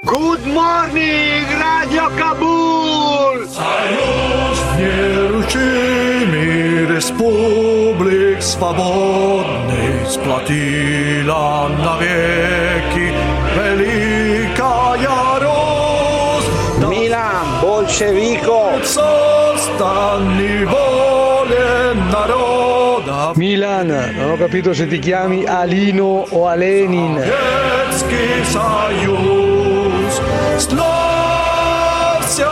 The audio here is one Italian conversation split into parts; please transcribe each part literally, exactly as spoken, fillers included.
Good morning, Radio Kabul! Союз нерушимый республик свободный сплотила навеки великая Русь. Milan, bolscevico! Sostanni vole народа. Milan, non ho capito se ti chiami Alino o Alenin. Советский Союз, славься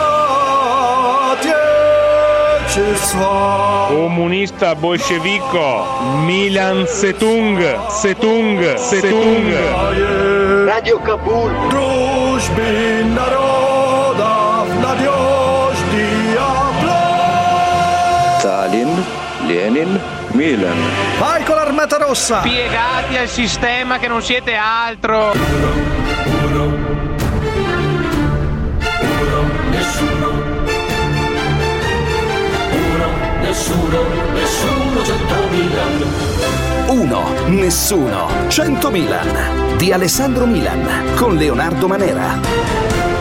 Отечество. Comunista bolscevico, Milan Setung, Setung, Setung. Radio Kabul! Дружбы народов надежный оплот. Stalin, Lenin, Milan. Vai con l'Armata Rossa! Piegati al sistema che non siete altro. Nessuno, nessuno, cento Milan. Uno, nessuno, cento Milan di Alessandro Milan con Leonardo Manera.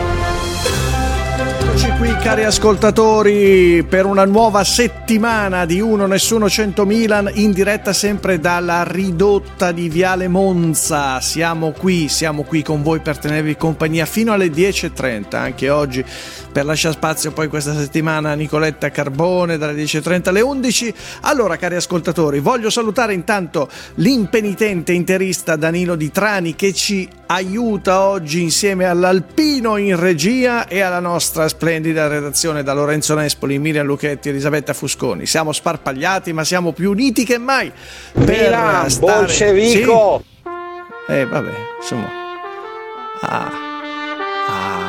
Eccoci qui cari ascoltatori per una nuova settimana di Uno Nessuno cento Milan in diretta sempre dalla ridotta di Viale Monza. Siamo qui, siamo qui con voi per tenervi compagnia fino alle dieci e trenta anche oggi, per lasciare spazio poi questa settimana a Nicoletta Carbone dalle dieci e trenta alle undici. Allora cari ascoltatori, voglio salutare intanto l'impenitente interista Danilo Di Trani che ci aiuta oggi insieme all'Alpino in regia e alla nostra splendida redazione da Lorenzo Nespoli, Miriam Lucchetti e Elisabetta Fusconi. Siamo sparpagliati ma siamo più uniti che mai per Milan, stare... bolscevico! Sì. Eh vabbè, insomma. Ah. Ah.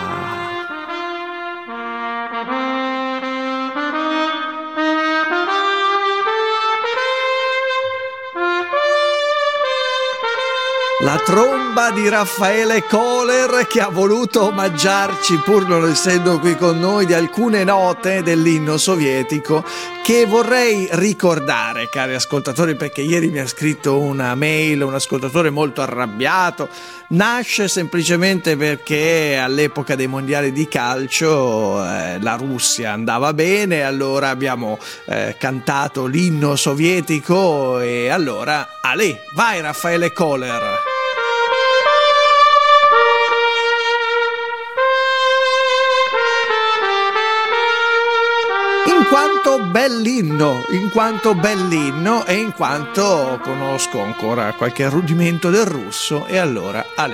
La tromba di Raffaele Kohler che ha voluto omaggiarci, pur non essendo qui con noi, di alcune note dell'inno sovietico che vorrei ricordare, cari ascoltatori, perché ieri mi ha scritto una mail un ascoltatore molto arrabbiato. Nasce semplicemente perché all'epoca dei mondiali di calcio eh, la Russia andava bene, allora abbiamo eh, cantato l'inno sovietico e allora, allè, vai Raffaele Kohler! In quanto bell'inno, in quanto bell'inno e in quanto conosco ancora qualche rudimento del russo e allora, allè.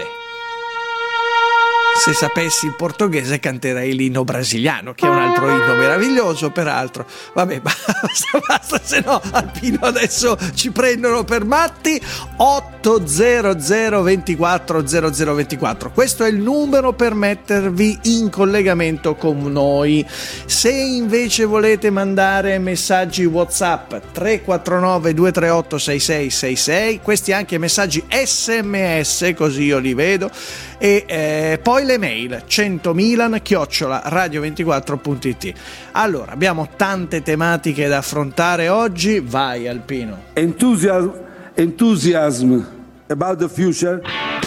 Se sapessi il portoghese canterei l'inno brasiliano, che è un altro inno meraviglioso peraltro. Vabbè, basta, basta, se no Alpino adesso ci prendono per matti. Otto zero zero ventiquattro zero zero ventiquattro, questo è il numero per mettervi in collegamento con noi. Se invece volete mandare messaggi WhatsApp tre quattro nove due tre otto sei sei sei sei, questi anche messaggi sms così io li vedo, e eh, poi le mail centomilan chiocciola radio ventiquattro punto it. Allora abbiamo tante tematiche da affrontare oggi, vai Alpino. Enthusiasm, enthusiasm about the future.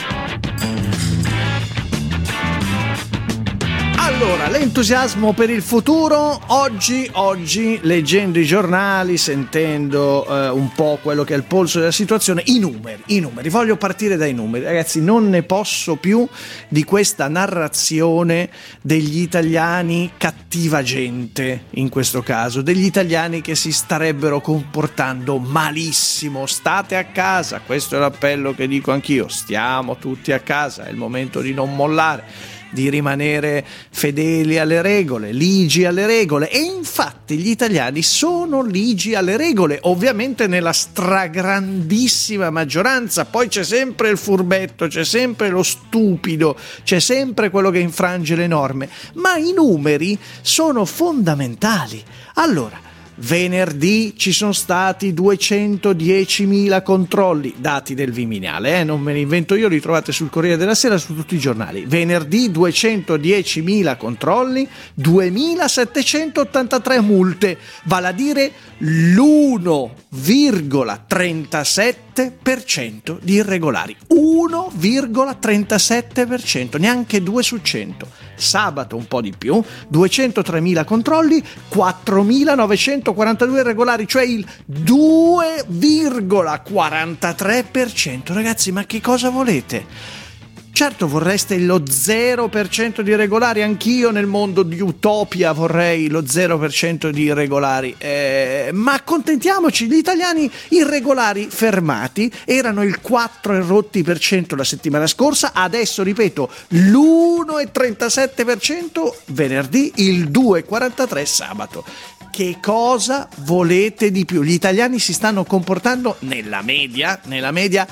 Allora, l'entusiasmo per il futuro, oggi, oggi leggendo i giornali, sentendo eh, un po' quello che è il polso della situazione, i numeri, i numeri, voglio partire dai numeri, ragazzi, non ne posso più di questa narrazione degli italiani cattiva gente, in questo caso, degli italiani che si starebbero comportando malissimo, state a casa, questo è l'appello che dico anch'io, stiamo tutti a casa, è il momento di non mollare, di rimanere fedeli alle regole, ligi alle regole, e infatti gli italiani sono ligi alle regole, ovviamente nella stragrandissima maggioranza, poi c'è sempre il furbetto, c'è sempre lo stupido, c'è sempre quello che infrange le norme, ma i numeri sono fondamentali. Allora, venerdì ci sono stati duecentodiecimila controlli, dati del Viminale, eh? Non me li invento io, li trovate sul Corriere della Sera, su tutti i giornali. Venerdì duecentodiecimila controlli, duemilasettecentottantatré multe, vale a dire l'uno virgola trentasette per cento di irregolari, uno virgola trentasette per cento, neanche due su cento. Sabato un po' di più, duecentotremila controlli, quattromilanovecentoquarantadue irregolari, cioè il due virgola quarantatré per cento. Ragazzi, ma che cosa volete? Certo, vorreste lo zero per cento di irregolari, anch'io nel mondo di Utopia vorrei lo zero per cento di irregolari, eh, ma accontentiamoci, gli italiani irregolari fermati erano il quattro virgola rotti per cento la settimana scorsa, adesso ripeto l'uno virgola trentasette per cento venerdì, il due virgola quarantatré per cento sabato. Che cosa volete di più? Gli italiani si stanno comportando nella media, nella media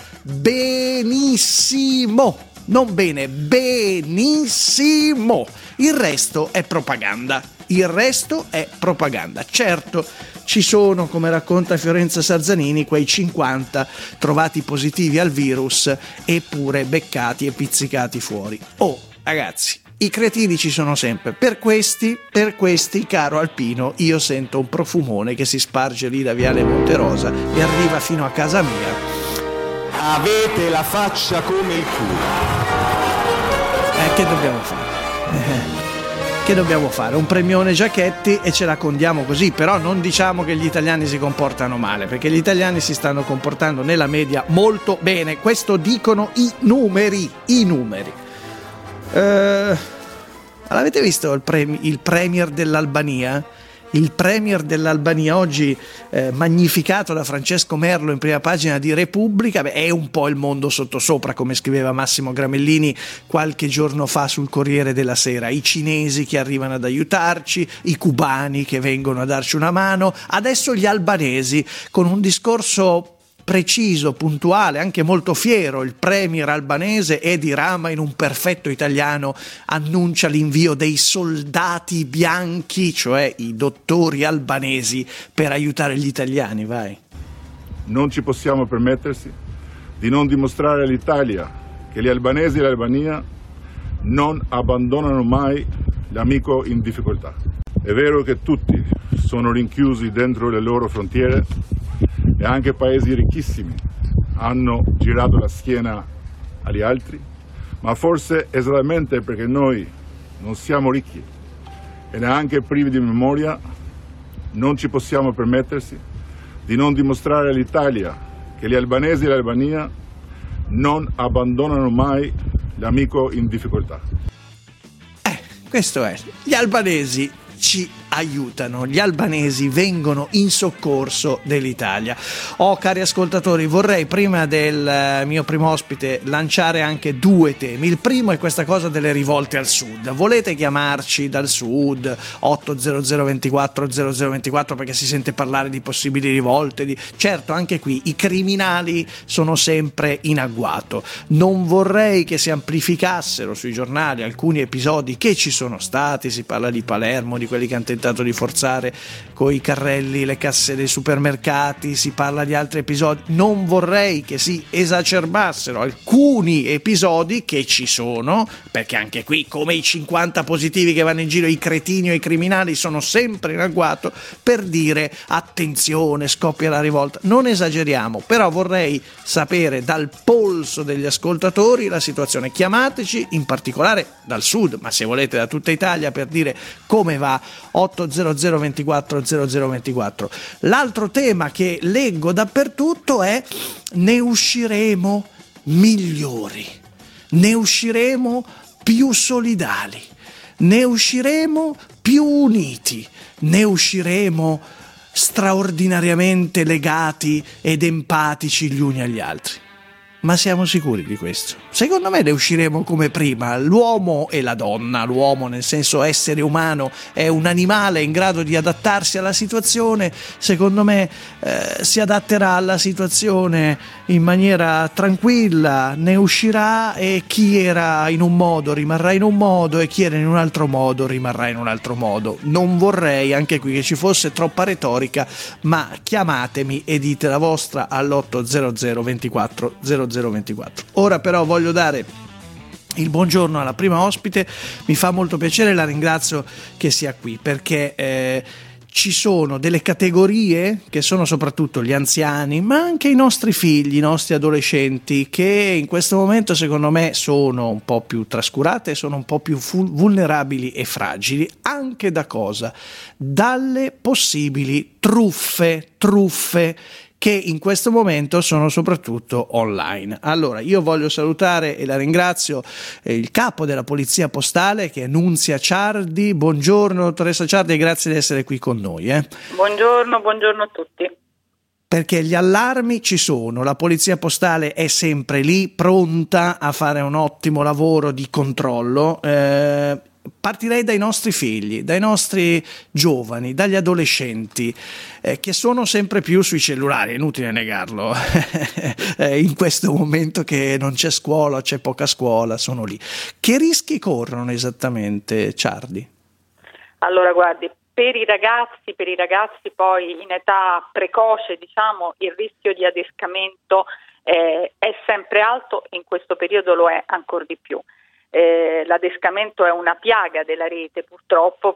benissimo. Non bene, benissimo. Il resto è propaganda. Il resto è propaganda. Certo, ci sono, come racconta Fiorenza Sarzanini, quei cinquanta trovati positivi al virus eppure beccati e pizzicati fuori. Oh, ragazzi, i cretini ci sono sempre. Per questi, per questi, caro Alpino, io sento un profumone che si sparge lì da Viale Monterosa e arriva fino a casa mia. Avete la faccia come il culo. Eh, che dobbiamo fare? Eh, che dobbiamo fare? Un premione Giachetti e ce la condiamo così, però non diciamo che gli italiani si comportano male, perché gli italiani si stanno comportando nella media molto bene. Questo dicono i numeri, i numeri. Eh, l'avete visto il, premi- il premier dell'Albania? Il premier dell'Albania oggi eh, magnificato da Francesco Merlo in prima pagina di Repubblica. Beh, è un po' il mondo sottosopra, come scriveva Massimo Gramellini qualche giorno fa sul Corriere della Sera. I cinesi che arrivano ad aiutarci, i cubani che vengono a darci una mano, adesso gli albanesi con un discorso preciso, puntuale, anche molto fiero. Il premier albanese Edi Rama, in un perfetto italiano, annuncia l'invio dei soldati bianchi, cioè i dottori albanesi, per aiutare gli italiani. Vai. Non ci possiamo permettersi di non dimostrare all'Italia che gli albanesi e l'Albania non abbandonano mai l'amico in difficoltà. È vero che tutti sono rinchiusi dentro le loro frontiere e anche paesi ricchissimi hanno girato la schiena agli altri, ma forse esattamente perché noi non siamo ricchi e neanche privi di memoria, non ci possiamo permettersi di non dimostrare all'Italia che gli albanesi e l'Albania non abbandonano mai l'amico in difficoltà. Eh, questo è. Gli albanesi ci aiutano, gli albanesi vengono in soccorso dell'Italia. Oh, cari ascoltatori, vorrei prima del mio primo ospite lanciare anche due temi. Il primo è questa cosa delle rivolte al sud. Volete chiamarci dal sud otto zero zero ventiquattro zero zero ventiquattro perché si sente parlare di possibili rivolte, di... certo, anche qui i criminali sono sempre in agguato. Non vorrei che si amplificassero sui giornali alcuni episodi che ci sono stati. Si parla di Palermo, di quelli che hanno tentato di forzare coi carrelli le casse dei supermercati, si parla di altri episodi. Non vorrei che si esacerbassero alcuni episodi che ci sono, perché anche qui, come i cinquanta positivi che vanno in giro, i cretini o i criminali sono sempre in agguato per dire attenzione, scoppia la rivolta. Non esageriamo, però vorrei sapere dal polso degli ascoltatori la situazione. Chiamateci in particolare dal sud, ma se volete da tutta Italia, per dire come va. otto zero zero ventiquattro zero zero ventiquattro. L'altro tema che leggo dappertutto è: ne usciremo migliori, ne usciremo più solidali, ne usciremo più uniti, ne usciremo straordinariamente legati ed empatici gli uni agli altri. Ma siamo sicuri di questo? Secondo me ne usciremo come prima, l'uomo e la donna, l'uomo nel senso essere umano è un animale in grado di adattarsi alla situazione, secondo me eh, si adatterà alla situazione in maniera tranquilla, ne uscirà e chi era in un modo rimarrà in un modo e chi era in un altro modo rimarrà in un altro modo. Non vorrei anche qui che ci fosse troppa retorica, ma chiamatemi e dite la vostra all'otto zero zero ventiquattro zero zero ventiquattro. Ora però voglio dare il buongiorno alla prima ospite, mi fa molto piacere, la ringrazio che sia qui perché eh, ci sono delle categorie che sono soprattutto gli anziani, ma anche i nostri figli, i nostri adolescenti, che in questo momento secondo me sono un po' più trascurate, sono un po' più vulnerabili e fragili. Anche da cosa? Dalle possibili truffe, truffe che in questo momento sono soprattutto online. Allora, io voglio salutare e la ringrazio eh, il capo della Polizia Postale, che è Nunzia Ciardi. Buongiorno dottoressa Ciardi e grazie di essere qui con noi. Eh. Buongiorno, buongiorno a tutti. Perché gli allarmi ci sono, la Polizia Postale è sempre lì, pronta a fare un ottimo lavoro di controllo. Eh, Partirei dai nostri figli, dai nostri giovani, dagli adolescenti eh, che sono sempre più sui cellulari, è inutile negarlo, eh, in questo momento che non c'è scuola, c'è poca scuola, sono lì. Che rischi corrono esattamente, Ciardi? Allora guardi, per i ragazzi, per i ragazzi poi in età precoce, diciamo, il rischio di adescamento eh, è sempre alto, in questo periodo lo è ancora di più. Eh, l'adescamento è una piaga della rete purtroppo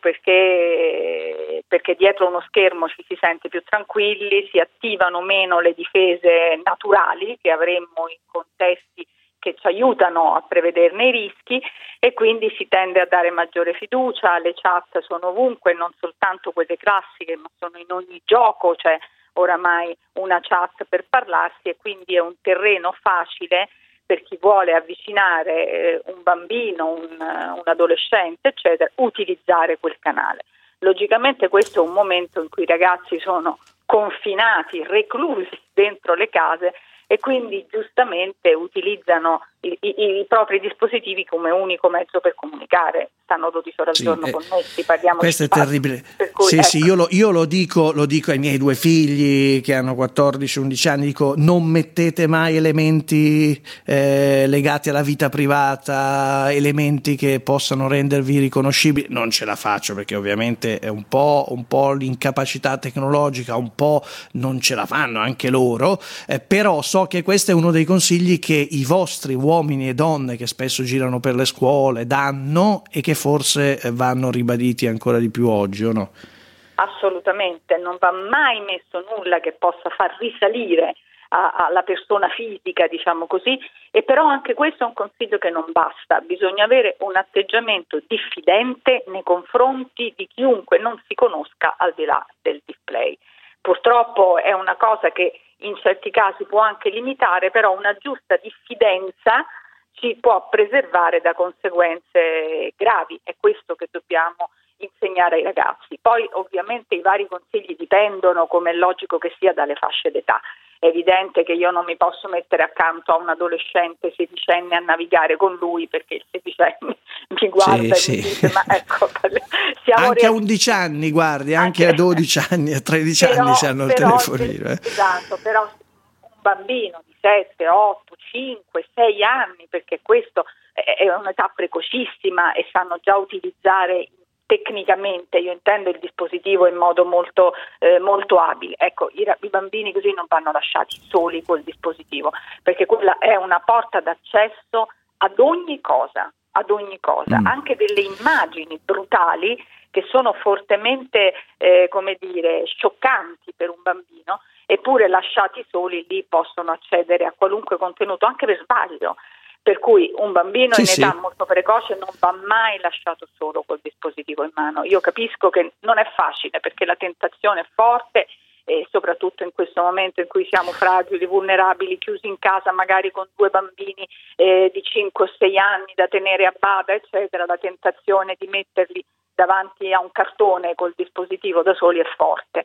perché, perché dietro uno schermo ci si sente più tranquilli, si attivano meno le difese naturali che avremmo in contesti che ci aiutano a prevederne i rischi e quindi si tende a dare maggiore fiducia. Le chat sono ovunque, non soltanto quelle classiche ma sono in ogni gioco, c'è oramai una chat per parlarsi e quindi è un terreno facile per chi vuole avvicinare eh, un bambino, un, un adolescente, eccetera, utilizzare quel canale. Logicamente questo è un momento in cui i ragazzi sono confinati, reclusi dentro le case e quindi giustamente utilizzano i, i, i propri dispositivi come unico mezzo per comunicare. Stanno dodici ore al sì, giorno eh, connessi, parliamo questo di è terribile. Cui, sì, ecco. sì, io, lo, io lo, dico, lo dico ai miei due figli che hanno quattordici undici anni, dico non mettete mai elementi eh, legati alla vita privata, elementi che possano rendervi riconoscibili. Non ce la faccio perché ovviamente è un po', un po' l'incapacità tecnologica, un po' non ce la fanno anche loro, eh, però so che questo è uno dei consigli che i vostri uomini e donne che spesso girano per le scuole danno e che forse vanno ribaditi ancora di più oggi, o no? Assolutamente, non va mai messo nulla che possa far risalire alla persona fisica, diciamo così, e però anche questo è un consiglio che non basta, bisogna avere un atteggiamento diffidente nei confronti di chiunque non si conosca al di là del display. Purtroppo è una cosa che in certi casi può anche limitare, però una giusta diffidenza ci può preservare da conseguenze gravi, è questo che dobbiamo insegnare ai ragazzi. Poi ovviamente i vari consigli dipendono, come è logico che sia, dalle fasce d'età. È evidente che io non mi posso mettere accanto a un adolescente sedicenne a navigare con lui perché il sedicenne mi guarda sì, e mi sì. dice ma ecco siamo anche re- a undici anni guardi, anche, anche a dodici anni, a tredici però, anni si hanno il telefonino. Eh. Esatto, però un bambino di sette, otto, cinque, sei anni, perché questo è un'età precocissima e sanno già utilizzare tecnicamente, io intendo il dispositivo in modo molto eh, molto abile. Ecco, i, i bambini così non vanno lasciati soli col dispositivo, perché quella è una porta d'accesso ad ogni cosa, ad ogni cosa, mm. anche delle immagini brutali che sono fortemente, eh, come dire, scioccanti per un bambino, eppure lasciati soli lì possono accedere a qualunque contenuto, anche per sbaglio. Per cui un bambino sì, in età sì. molto precoce non va mai lasciato solo col dispositivo in mano. Io capisco che non è facile perché la tentazione è forte e soprattutto in questo momento in cui siamo fragili, vulnerabili, chiusi in casa magari con due bambini eh, di cinque o sei anni da tenere a bada, eccetera, la tentazione di metterli davanti a un cartone col dispositivo da soli è forte.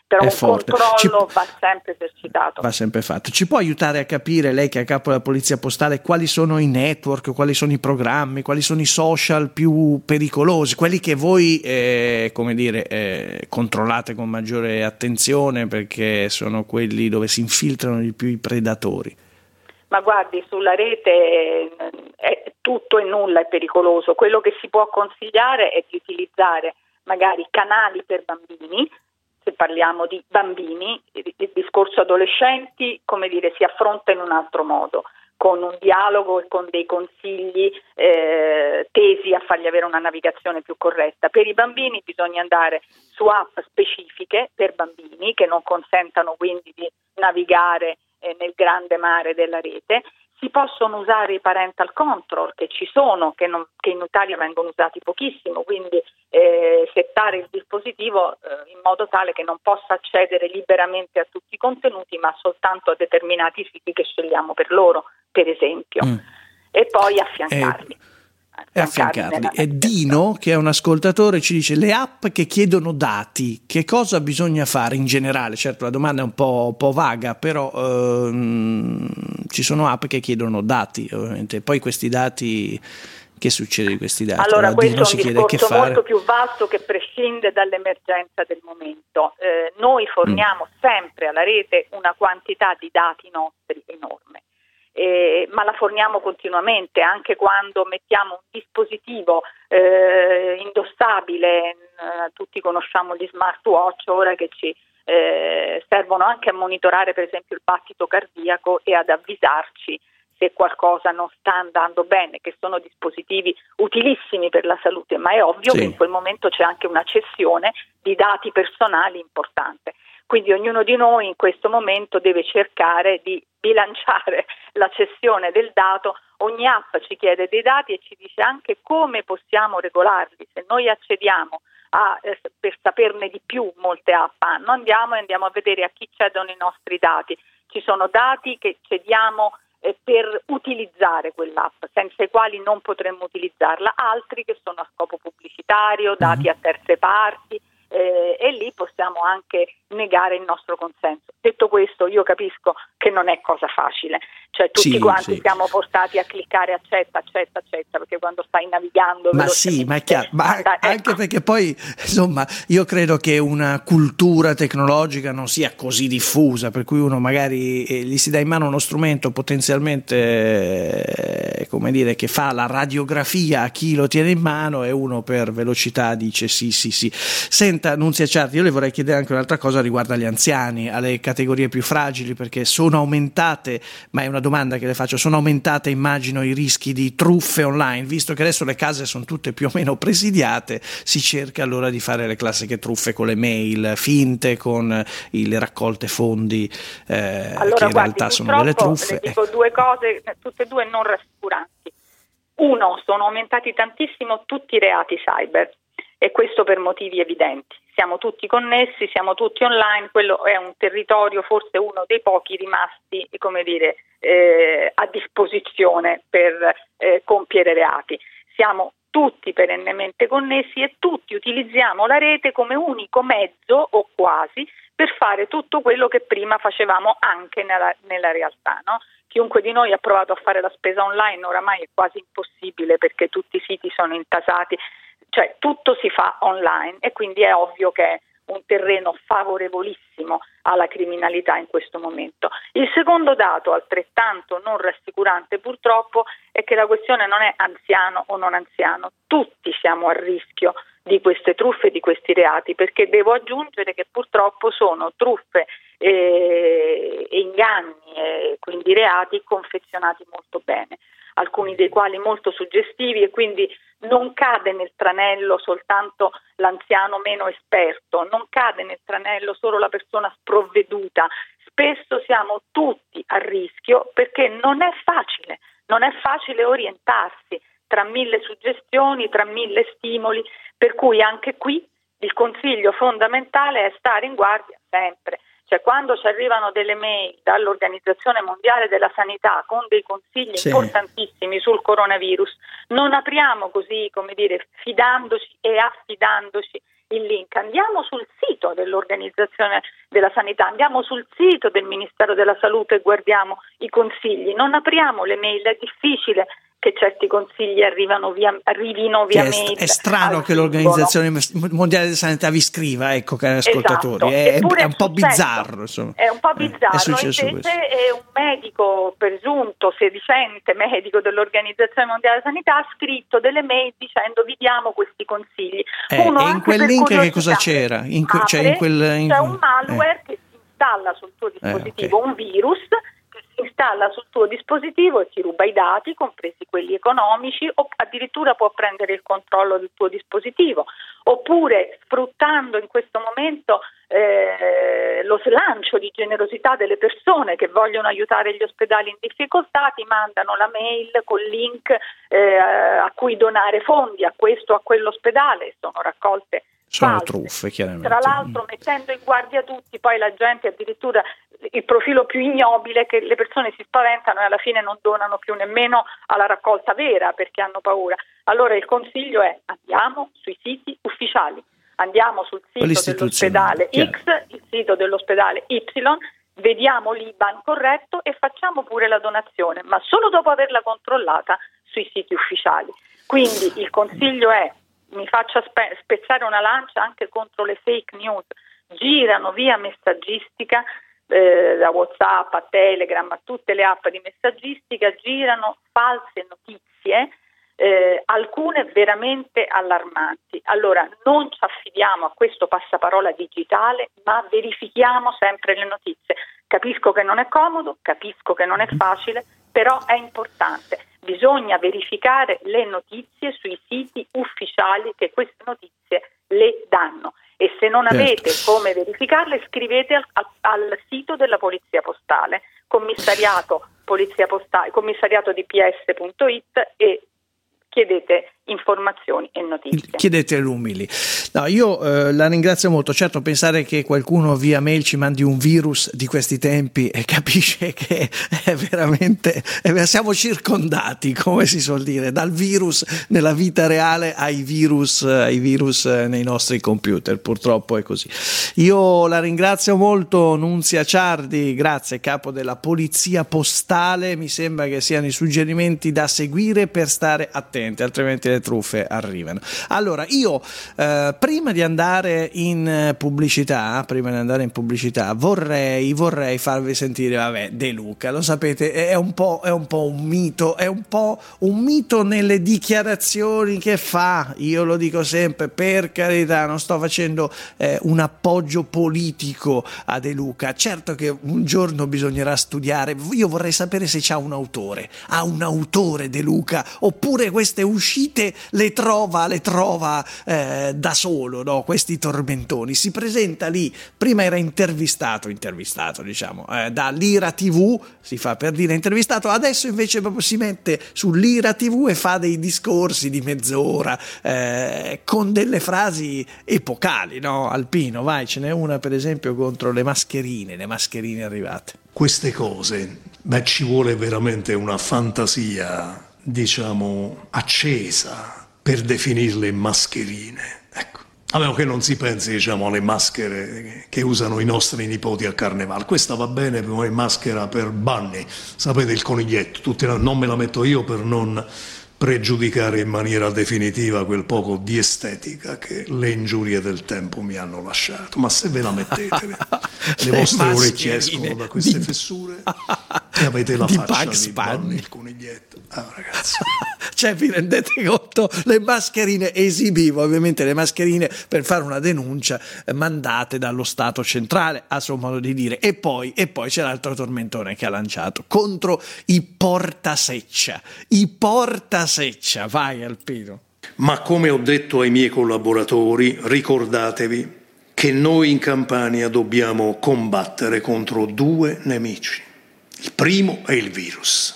però è un forte. controllo Ci... va sempre esercitato. Va sempre fatto. Ci può aiutare a capire, lei che è a capo della polizia postale, quali sono i network, quali sono i programmi, quali sono i social più pericolosi, quelli che voi eh, come dire eh, controllate con maggiore attenzione perché sono quelli dove si infiltrano di più i predatori? Ma guardi, sulla rete è tutto e nulla è pericoloso. Quello che si può consigliare è di utilizzare magari canali per bambini. Se parliamo di bambini, il discorso adolescenti, come dire, si affronta in un altro modo, con un dialogo e con dei consigli eh, tesi a fargli avere una navigazione più corretta. Per i bambini bisogna andare su app specifiche per bambini che non consentano quindi di navigare eh, nel grande mare della rete. Si possono usare i parental control che ci sono, che, non, che in Italia vengono usati pochissimo, quindi eh, settare il dispositivo eh, in modo tale che non possa accedere liberamente a tutti i contenuti, ma soltanto a determinati siti che scegliamo per loro, per esempio, mm. e poi affiancarli. Eh. E affiancarli. E Dino, che è un ascoltatore, ci dice: le app che chiedono dati, che cosa bisogna fare in generale? Certo, la domanda è un po', un po' vaga, però ehm, ci sono app che chiedono dati, ovviamente. Poi questi dati, che succede di questi dati? Allora, allora questo Dino è un discorso molto fare. più vasto che prescinde dall'emergenza del momento. Eh, noi forniamo mm. sempre alla rete una quantità di dati nostri enorme. Eh, ma la forniamo continuamente, anche quando mettiamo un dispositivo eh, indossabile, eh, tutti conosciamo gli smartwatch ora che ci eh, servono anche a monitorare per esempio il battito cardiaco e ad avvisarci se qualcosa non sta andando bene, che sono dispositivi utilissimi per la salute, ma è ovvio sì. che in quel momento c'è anche una cessione di dati personali importante. Quindi ognuno di noi in questo momento deve cercare di bilanciare la cessione del dato. Ogni app ci chiede dei dati e ci dice anche come possiamo regolarli. Se noi accediamo a, eh, per saperne di più, molte app hanno, andiamo e andiamo a vedere a chi cedono i nostri dati. Ci sono dati che cediamo eh, per utilizzare quell'app, senza i quali non potremmo utilizzarla, altri che sono a scopo pubblicitario, dati a terze parti. Eh, e lì possiamo anche negare il nostro consenso. Detto questo, io capisco che non è cosa facile, cioè tutti sì, quanti sì. siamo portati a cliccare accetta, accetta, accetta, perché quando stai navigando ma sì, ma è chiaro, ma ecco. anche perché poi insomma io credo che una cultura tecnologica non sia così diffusa, per cui uno magari eh, gli si dà in mano uno strumento potenzialmente eh, come dire, che fa la radiografia a chi lo tiene in mano e uno per velocità dice sì sì sì. Senta Nunzia Ciardi, io le vorrei chiedere anche un'altra cosa riguardo agli anziani, alle categorie più fragili, perché sono aumentate, ma è una domanda che le faccio, sono aumentate immagino i rischi di truffe online, visto che adesso le case sono tutte più o meno presidiate, si cerca allora di fare le classiche truffe con le mail finte, con le raccolte fondi eh, allora, che in guardi, realtà sono delle truffe. Le dico due cose, tutte e due non rassicuranti. Uno, sono aumentati tantissimo tutti i reati cyber. E questo per motivi evidenti. Siamo tutti connessi, siamo tutti online, quello è un territorio, forse uno dei pochi rimasti, come dire, eh, a disposizione per eh, compiere reati. Siamo tutti perennemente connessi e tutti utilizziamo la rete come unico mezzo, o quasi, per fare tutto quello che prima facevamo anche nella, nella realtà, no? Chiunque di noi ha provato a fare la spesa online, oramai è quasi impossibile perché tutti i siti sono intasati. Cioè tutto si fa online e quindi è ovvio che è un terreno favorevolissimo alla criminalità in questo momento. Il secondo dato, altrettanto non rassicurante purtroppo, è che la questione non è anziano o non anziano, tutti siamo a rischio di queste truffe, di questi reati, perché devo aggiungere che purtroppo sono truffe e, e inganni e quindi reati confezionati molto bene, alcuni dei quali molto suggestivi, e quindi non cade nel tranello soltanto l'anziano meno esperto, non cade nel tranello solo la persona sprovveduta, spesso siamo tutti a rischio perché non è facile, non è facile orientarsi tra mille suggestioni, tra mille stimoli, per cui anche qui il consiglio fondamentale è stare in guardia sempre. Cioè quando ci arrivano delle mail dall'Organizzazione Mondiale della Sanità con dei consigli sì. importantissimi sul coronavirus, non apriamo così, come dire, fidandoci e affidandoci il link, andiamo sul sito dell'Organizzazione della Sanità, andiamo sul sito del Ministero della Salute e guardiamo i consigli, non apriamo le mail, è difficile che certi consigli arrivano via, arrivino via è mail. È strano che l'Organizzazione Mondiale della Sanità vi scriva, ecco, cari ascoltatori, esatto. è, è un po' bizzarro. Insomma. È un po' bizzarro, è successo invece questo. è un medico presunto, sedicente medico dell'Organizzazione Mondiale della Sanità ha scritto delle mail dicendo vi diamo questi consigli. Eh, Uno, e in quel link che cosa c'era? In que- apre, cioè in quel, in... c'è un malware eh. che si installa sul tuo dispositivo, eh, okay. un virus si installa sul tuo dispositivo e ti ruba i dati, compresi quelli economici, o addirittura può prendere il controllo del tuo dispositivo, oppure sfruttando in questo momento eh, lo slancio di generosità delle persone che vogliono aiutare gli ospedali in difficoltà, ti mandano la mail col link eh, a cui donare fondi a questo o a quell'ospedale, sono raccolte sono false. truffe, chiaramente. Tra l'altro mettendo in guardia tutti, poi la gente addirittura il profilo più ignobile che le persone si spaventano e alla fine non donano più nemmeno alla raccolta vera perché hanno paura. Allora il consiglio è andiamo sui siti ufficiali, andiamo sul sito dell'ospedale X, il sito dell'ospedale Y, vediamo l'I B A N corretto e facciamo pure la donazione, ma solo dopo averla controllata sui siti ufficiali. Quindi il consiglio è mi faccia spe- spezzare una lancia anche contro le fake news, girano via messaggistica eh, da WhatsApp a Telegram a tutte le app di messaggistica, girano false notizie, eh, alcune veramente allarmanti. Allora non ci affidiamo a questo passaparola digitale, ma verifichiamo sempre le notizie. Capisco che non è comodo, capisco che non è facile, però è importante. Bisogna verificare le notizie sui siti ufficiali che queste notizie le danno e se non avete certo. come verificarle scrivete al, al, al sito della Polizia Postale, commissariato, polizia postale, commissariato D P S punto it e chiedete informazioni e notizie. Chiedete umili. No, io eh, la ringrazio molto. Certo, pensare che qualcuno via mail ci mandi un virus di questi tempi e capisce che è veramente eh, siamo circondati, come si suol dire, dal virus nella vita reale ai virus, ai virus nei nostri computer. Purtroppo è così. Io la ringrazio molto, Nunzia Ciardi, grazie, capo della Polizia Postale. Mi sembra che siano i suggerimenti da seguire per stare attenti, altrimenti le truffe arrivano. Allora io eh, prima di andare in pubblicità prima di andare in pubblicità vorrei vorrei farvi sentire vabbè De Luca, lo sapete, è un po' è un po' un mito, è un po' un mito nelle dichiarazioni che fa. Io lo dico sempre, per carità, non sto facendo eh, un appoggio politico a De Luca. Certo che un giorno bisognerà studiare, io vorrei sapere se c'ha un autore, ha un autore De Luca, oppure queste uscite le trova, le trova eh, da solo, no? Questi tormentoni. Si presenta lì, prima era intervistato, intervistato diciamo, eh, da Lira tivù, si fa per dire intervistato, adesso invece proprio si mette sull'Ira tivù e fa dei discorsi di mezz'ora eh, con delle frasi epocali, no? Alpino, vai, ce n'è una per esempio contro le mascherine, le mascherine arrivate. Queste cose, beh, ci vuole veramente una fantasia, diciamo, accesa per definirle mascherine. Ecco. A meno che non si pensi, diciamo, alle maschere che usano i nostri nipoti a Carnevale. Questa va bene come maschera per Bunny, sapete, il coniglietto. Tutti la... non me la metto io per non pregiudicare in maniera definitiva quel poco di estetica che le ingiurie del tempo mi hanno lasciato. Ma se ve la mettete, le vostre orecchie escono da queste di... fessure e avete la di faccia Bugs di Bunny, il coniglietto. Ah, ragazzi. Cioè, vi rendete conto? Le mascherine esibivo, ovviamente le mascherine per fare una denuncia mandate dallo Stato centrale, a suo modo di dire. E poi, e poi c'è l'altro tormentone che ha lanciato contro i portaseccia. I portaseccia, vai Alpino. Ma come ho detto ai miei collaboratori, ricordatevi che noi in Campania dobbiamo combattere contro due nemici. Il primo è il virus.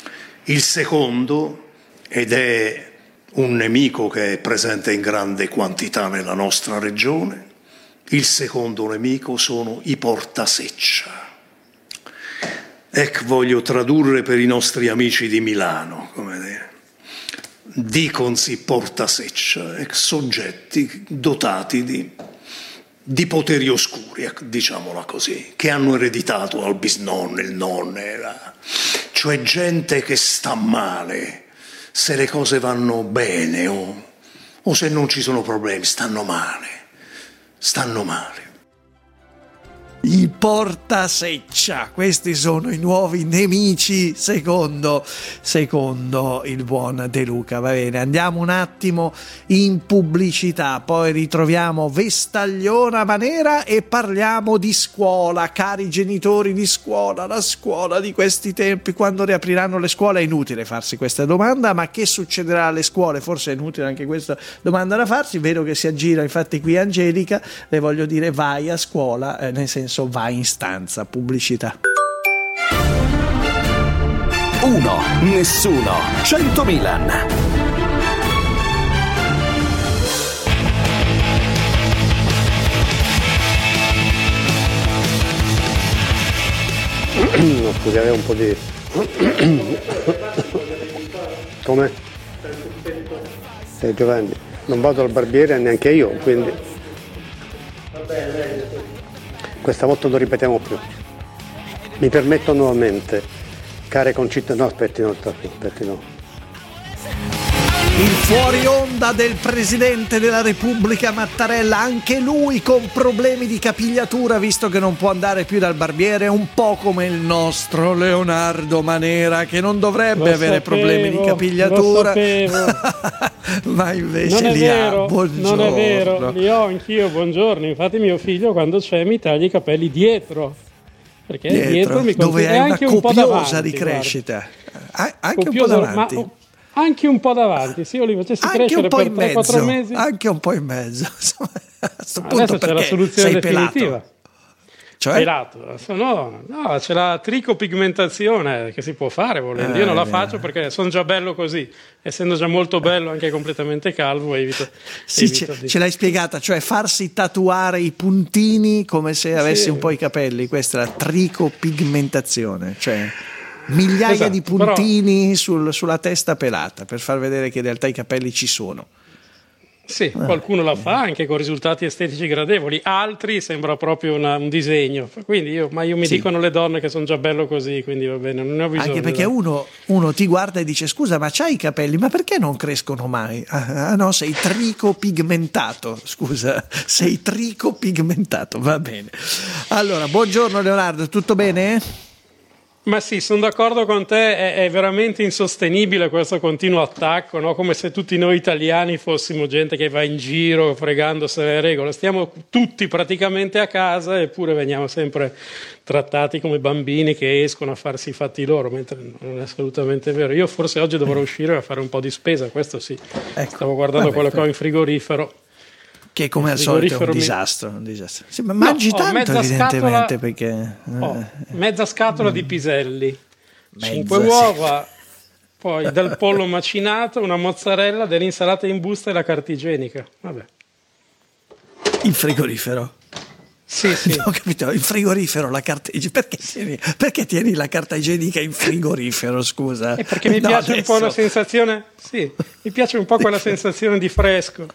Il secondo, ed è un nemico che è presente in grande quantità nella nostra regione, il secondo nemico sono i portaseccia. Ecco, voglio tradurre per i nostri amici di Milano, come dire. diconsi portaseccia, soggetti dotati di, di poteri oscuri, diciamola così, che hanno ereditato al bisnonno, il nonno, cioè gente che sta male, se le cose vanno bene o, o se non ci sono problemi, stanno male, stanno male. I portaseccia, questi sono i nuovi nemici secondo, secondo il buon De Luca. Va bene, andiamo un attimo in pubblicità, poi ritroviamo Vestagliona Manera e parliamo di scuola, cari genitori di scuola, la scuola di questi tempi, quando riapriranno le scuole. È inutile farsi questa domanda, ma che succederà alle scuole? Forse è inutile anche questa domanda da farsi. Vedo che si aggira infatti qui Angelica, le voglio dire vai a scuola, eh, nel senso va in stanza. Pubblicità. Uno, nessuno, cento Milan. No, scusi, avevo un po' di... Come? Sei Giovanni, non vado al barbiere neanche io, quindi... Questa volta non ripetiamo più. Mi permetto nuovamente, care concittadini... No, aspetti, no, aspetti, no. Il fuori onda del Presidente della Repubblica Mattarella, anche lui con problemi di capigliatura, visto che non può andare più dal barbiere, un po' come il nostro Leonardo Manera, che non dovrebbe lo avere sapevo, problemi di capigliatura. Lo sapevo. Ma invece non è li vero, ha. Buongiorno. Non è vero, li ho anch'io, buongiorno. Infatti mio figlio quando c'è mi taglia i capelli dietro. Perché dietro, dietro mi dove hai anche una un po' copiosa davanti, ricrescita. Guarda. Anche Copiosa, un po' davanti. Ma, anche un po' davanti, se io li facessi anche crescere un po' per in tre quattro mezzo, mesi. Anche un po' in mezzo. A sto No, punto adesso c'è la soluzione sei definitiva. Pelato. Cioè? Pelato. No, no, c'è la tricopigmentazione che si può fare volendo. Io non la Eh, faccio perché sono già bello così. Essendo già molto bello, anche completamente calvo, evito. Sì, evito ce, di... ce l'hai spiegata, cioè farsi tatuare i puntini come se avessi Sì. un po' i capelli. Questa è la tricopigmentazione, cioè migliaia Esatto, di puntini sul- sulla testa pelata per far vedere che in realtà i capelli ci sono. Sì, qualcuno la fa anche con risultati estetici gradevoli, altri sembra proprio una- un disegno. Quindi io, ma io mi Sì. dicono le donne che sono già bello così, quindi va bene, non ne ho bisogno. Anche perché dai. uno, uno ti guarda e dice scusa ma c'hai i capelli, ma perché non crescono mai? Ah, ah, no, sei tricopigmentato, scusa, sei tricopigmentato, va bene. Allora, buongiorno Leonardo, tutto bene? Ma sì, sono d'accordo con te, è, è veramente insostenibile questo continuo attacco, no? Come se tutti noi italiani fossimo gente che va in giro fregandosi le regole. Stiamo tutti praticamente a casa eppure veniamo sempre trattati come bambini che escono a farsi i fatti loro, mentre non è assolutamente vero. Io forse oggi dovrò uscire a fare un po' di spesa, questo sì. Ecco. Stavo guardando Vabbè, quello che ho in frigorifero. Che come al Il solito è un frigorifero mi- disastro, un disastro. Sì, ma mangi No, ho tanto mezza evidentemente scatola- perché... Oh, eh, mezza scatola di piselli, Mezza, cinque sì. uova, poi del pollo macinato, una mozzarella, dell'insalata in busta e la carta igienica. Vabbè. il frigorifero. Sì, sì. Ho capito, il frigorifero, la carta igienica. Perché tieni, perché tieni la carta igienica in frigorifero, scusa? E perché mi No, piace un po' la adesso- sensazione, sì, mi piace un po' quella sensazione di fresco.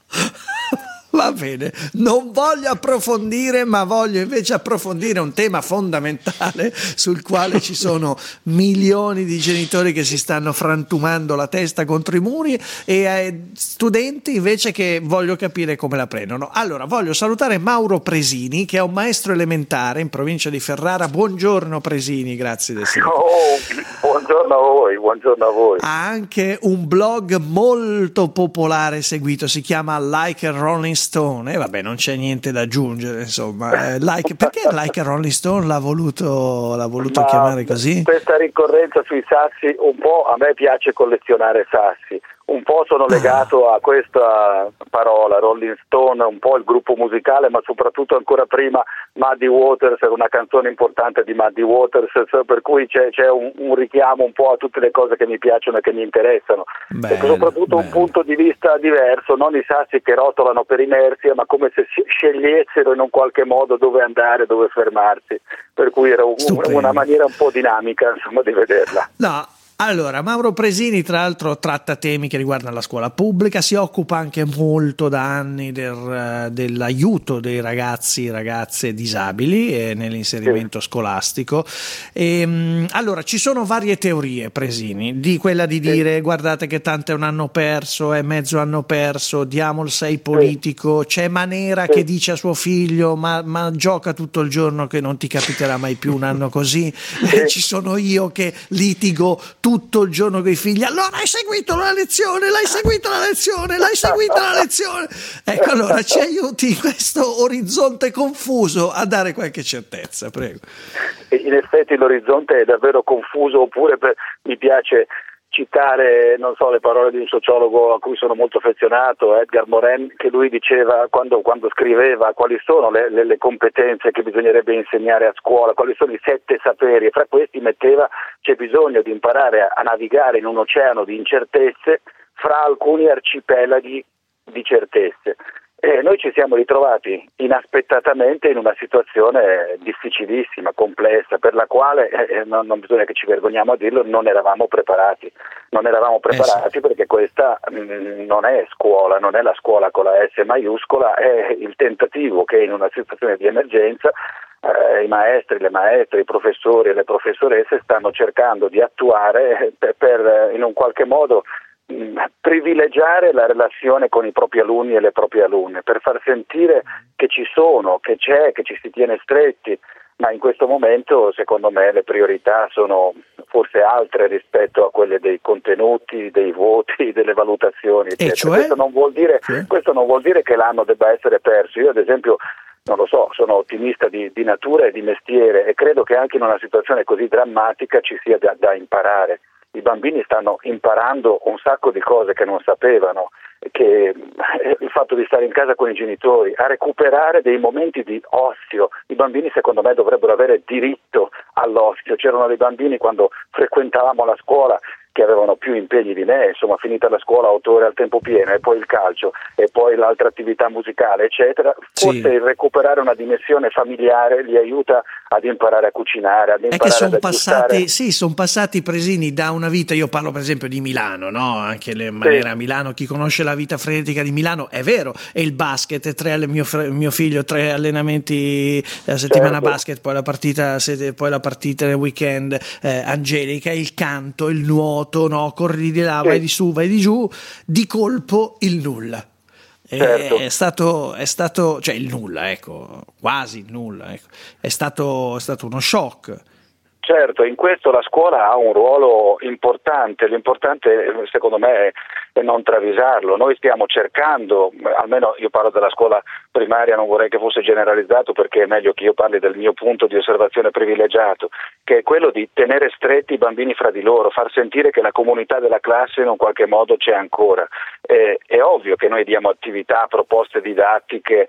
Va bene, non voglio approfondire, ma voglio invece approfondire un tema fondamentale sul quale ci sono milioni di genitori che si stanno frantumando la testa contro i muri e eh, studenti invece che voglio capire come la prendono. Allora, voglio salutare Mauro Presini, che è un maestro elementare in provincia di Ferrara. Buongiorno Presini, grazie di essere qui. Oh, buongiorno a voi, buongiorno a voi. Ha anche un blog molto popolare seguito, si chiama Like a Rolling Stone, e eh, vabbè, non c'è niente da aggiungere, insomma. Eh, like, perché Like a Rolling Stone l'ha voluto, l'ha voluto Ma chiamare così? Questa ricorrenza sui sassi, un po' a me piace collezionare sassi, un po' sono legato a questa parola, Rolling Stone, un po' il gruppo musicale, ma soprattutto ancora prima Muddy Waters, era una canzone importante di Muddy Waters, per cui c'è, c'è un, un richiamo un po' a tutte le cose che mi piacciono e che mi interessano. Bello, e soprattutto bello. Un punto di vista diverso, non i sassi che rotolano per inerzia, ma come se scegliessero in un qualche modo dove andare, dove fermarsi, per cui era un, una maniera un po' dinamica, insomma, di vederla. No. Allora, Mauro Presini tra l'altro tratta temi che riguardano la scuola pubblica, si occupa anche molto da anni del, dell'aiuto dei ragazzi ragazze disabili e nell'inserimento sì. scolastico. E, allora, ci sono varie teorie, Presini, di quella di dire sì. guardate che tanto è un anno perso, è mezzo anno perso, diamo il sei politico, sì. c'è Manera sì. che dice a suo figlio ma, ma gioca tutto il giorno che non ti capiterà mai più un anno così, sì. ci sono io che litigo tutto il giorno con i figli, allora hai seguito la lezione, l'hai seguito la lezione, l'hai seguita la lezione. Ecco, allora ci aiuti in questo orizzonte confuso a dare qualche certezza, prego. In effetti l'orizzonte è davvero confuso, oppure per, mi piace citare, non so, le parole di un sociologo a cui sono molto affezionato, Edgar Morin, che lui diceva quando, quando scriveva quali sono le, le, le competenze che bisognerebbe insegnare a scuola, quali sono i sette saperi, e fra questi metteva c'è bisogno di imparare a, a navigare in un oceano di incertezze fra alcuni arcipelaghi di certezze. E noi ci siamo ritrovati inaspettatamente in una situazione difficilissima, complessa, per la quale, eh, non, non bisogna che ci vergogniamo a dirlo, non eravamo preparati. Non eravamo preparati eh sì. perché questa mh, non è scuola, non è la scuola con la S maiuscola, è il tentativo che in una situazione di emergenza eh, i maestri, le maestre, i professori e le professoresse stanno cercando di attuare per, per in un qualche modo privilegiare la relazione con i propri alunni e le proprie alunne, per far sentire che ci sono, che c'è, che ci si tiene stretti, ma in questo momento secondo me le priorità sono forse altre rispetto a quelle dei contenuti, dei voti, delle valutazioni, eccetera. Cioè? Questo non vuol dire, sì. questo non vuol dire che l'anno debba essere perso. Io ad esempio non lo so, sono ottimista di, di natura e di mestiere e credo che anche in una situazione così drammatica ci sia da, da imparare. I bambini stanno imparando un sacco di cose che non sapevano, che il fatto di stare in casa con i genitori, a recuperare dei momenti di ozio. I bambini secondo me dovrebbero avere diritto all'ozio. C'erano dei bambini quando frequentavamo la scuola che avevano più impegni di me, insomma, finita la scuola otto ore al tempo pieno e poi il calcio e poi l'altra attività musicale eccetera, forse sì. il recuperare una dimensione familiare li aiuta ad imparare a cucinare, ad imparare è che sono ad passati, sì, sono passati Presini da una vita, io parlo per esempio di Milano, no? Anche le maniere sì. a Milano, chi conosce la vita frenetica di Milano è vero, e il basket, tre, mio, mio figlio tre allenamenti la settimana certo. basket, poi la partita poi la partita nel weekend, eh, Angelica, il canto, il nuoto, no? Corri di là, sì. vai di su, vai di giù, di colpo il nulla. Certo. È stato, è stato, cioè il nulla, ecco, quasi il nulla, ecco. È stato, è stato uno shock. Certo, in questo la scuola ha un ruolo importante, l'importante secondo me è, è non travisarlo. Noi stiamo cercando, almeno io parlo della scuola primaria, non vorrei che fosse generalizzato perché è meglio che io parli del mio punto di osservazione privilegiato, che è quello di tenere stretti i bambini fra di loro, far sentire che la comunità della classe in un qualche modo c'è ancora. Eh, è ovvio che noi diamo attività, proposte didattiche,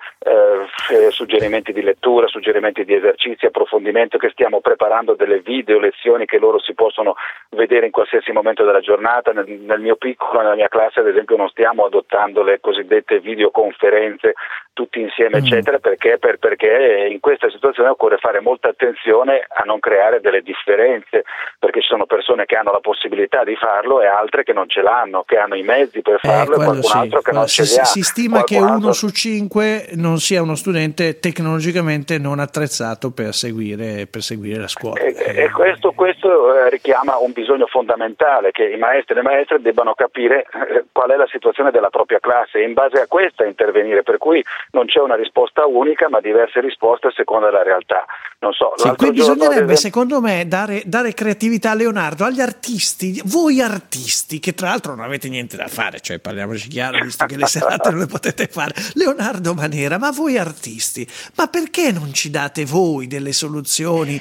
eh, suggerimenti di lettura, suggerimenti di esercizi, approfondimento, che stiamo preparando delle video lezioni che loro si possono vedere in qualsiasi momento della giornata. Nel, nel mio piccolo, nella mia classe ad esempio, non stiamo adottando le cosiddette videoconferenze tutti insieme mm. eccetera, perché, per, perché in questa situazione occorre fare molta attenzione a non creare delle differenze, perché ci sono persone che hanno la possibilità di farlo e altre che non ce l'hanno, che hanno i mezzi per farlo eh, e qualcun sì. altro che non si, ce li ha. Si stima qualcun che uno altro... su cinque non sia uno studente tecnologicamente non attrezzato per seguire, per seguire la scuola. E, e questo, questo eh, richiama un bisogno fondamentale, che i maestri e le maestre debbano capire eh, qual è la situazione della propria classe e in base a questa intervenire, per cui non c'è una risposta unica ma diverse risposte a seconda della realtà. Non so, sì, qui giorno, bisognerebbe esempio... secondo me dare, dare creatività a Leonardo, agli artisti, voi artisti che tra l'altro non avete niente da fare, cioè parliamoci chiaro, visto che le serate non le potete fare, Leonardo Manera, ma voi artisti, ma perché non ci date voi delle soluzioni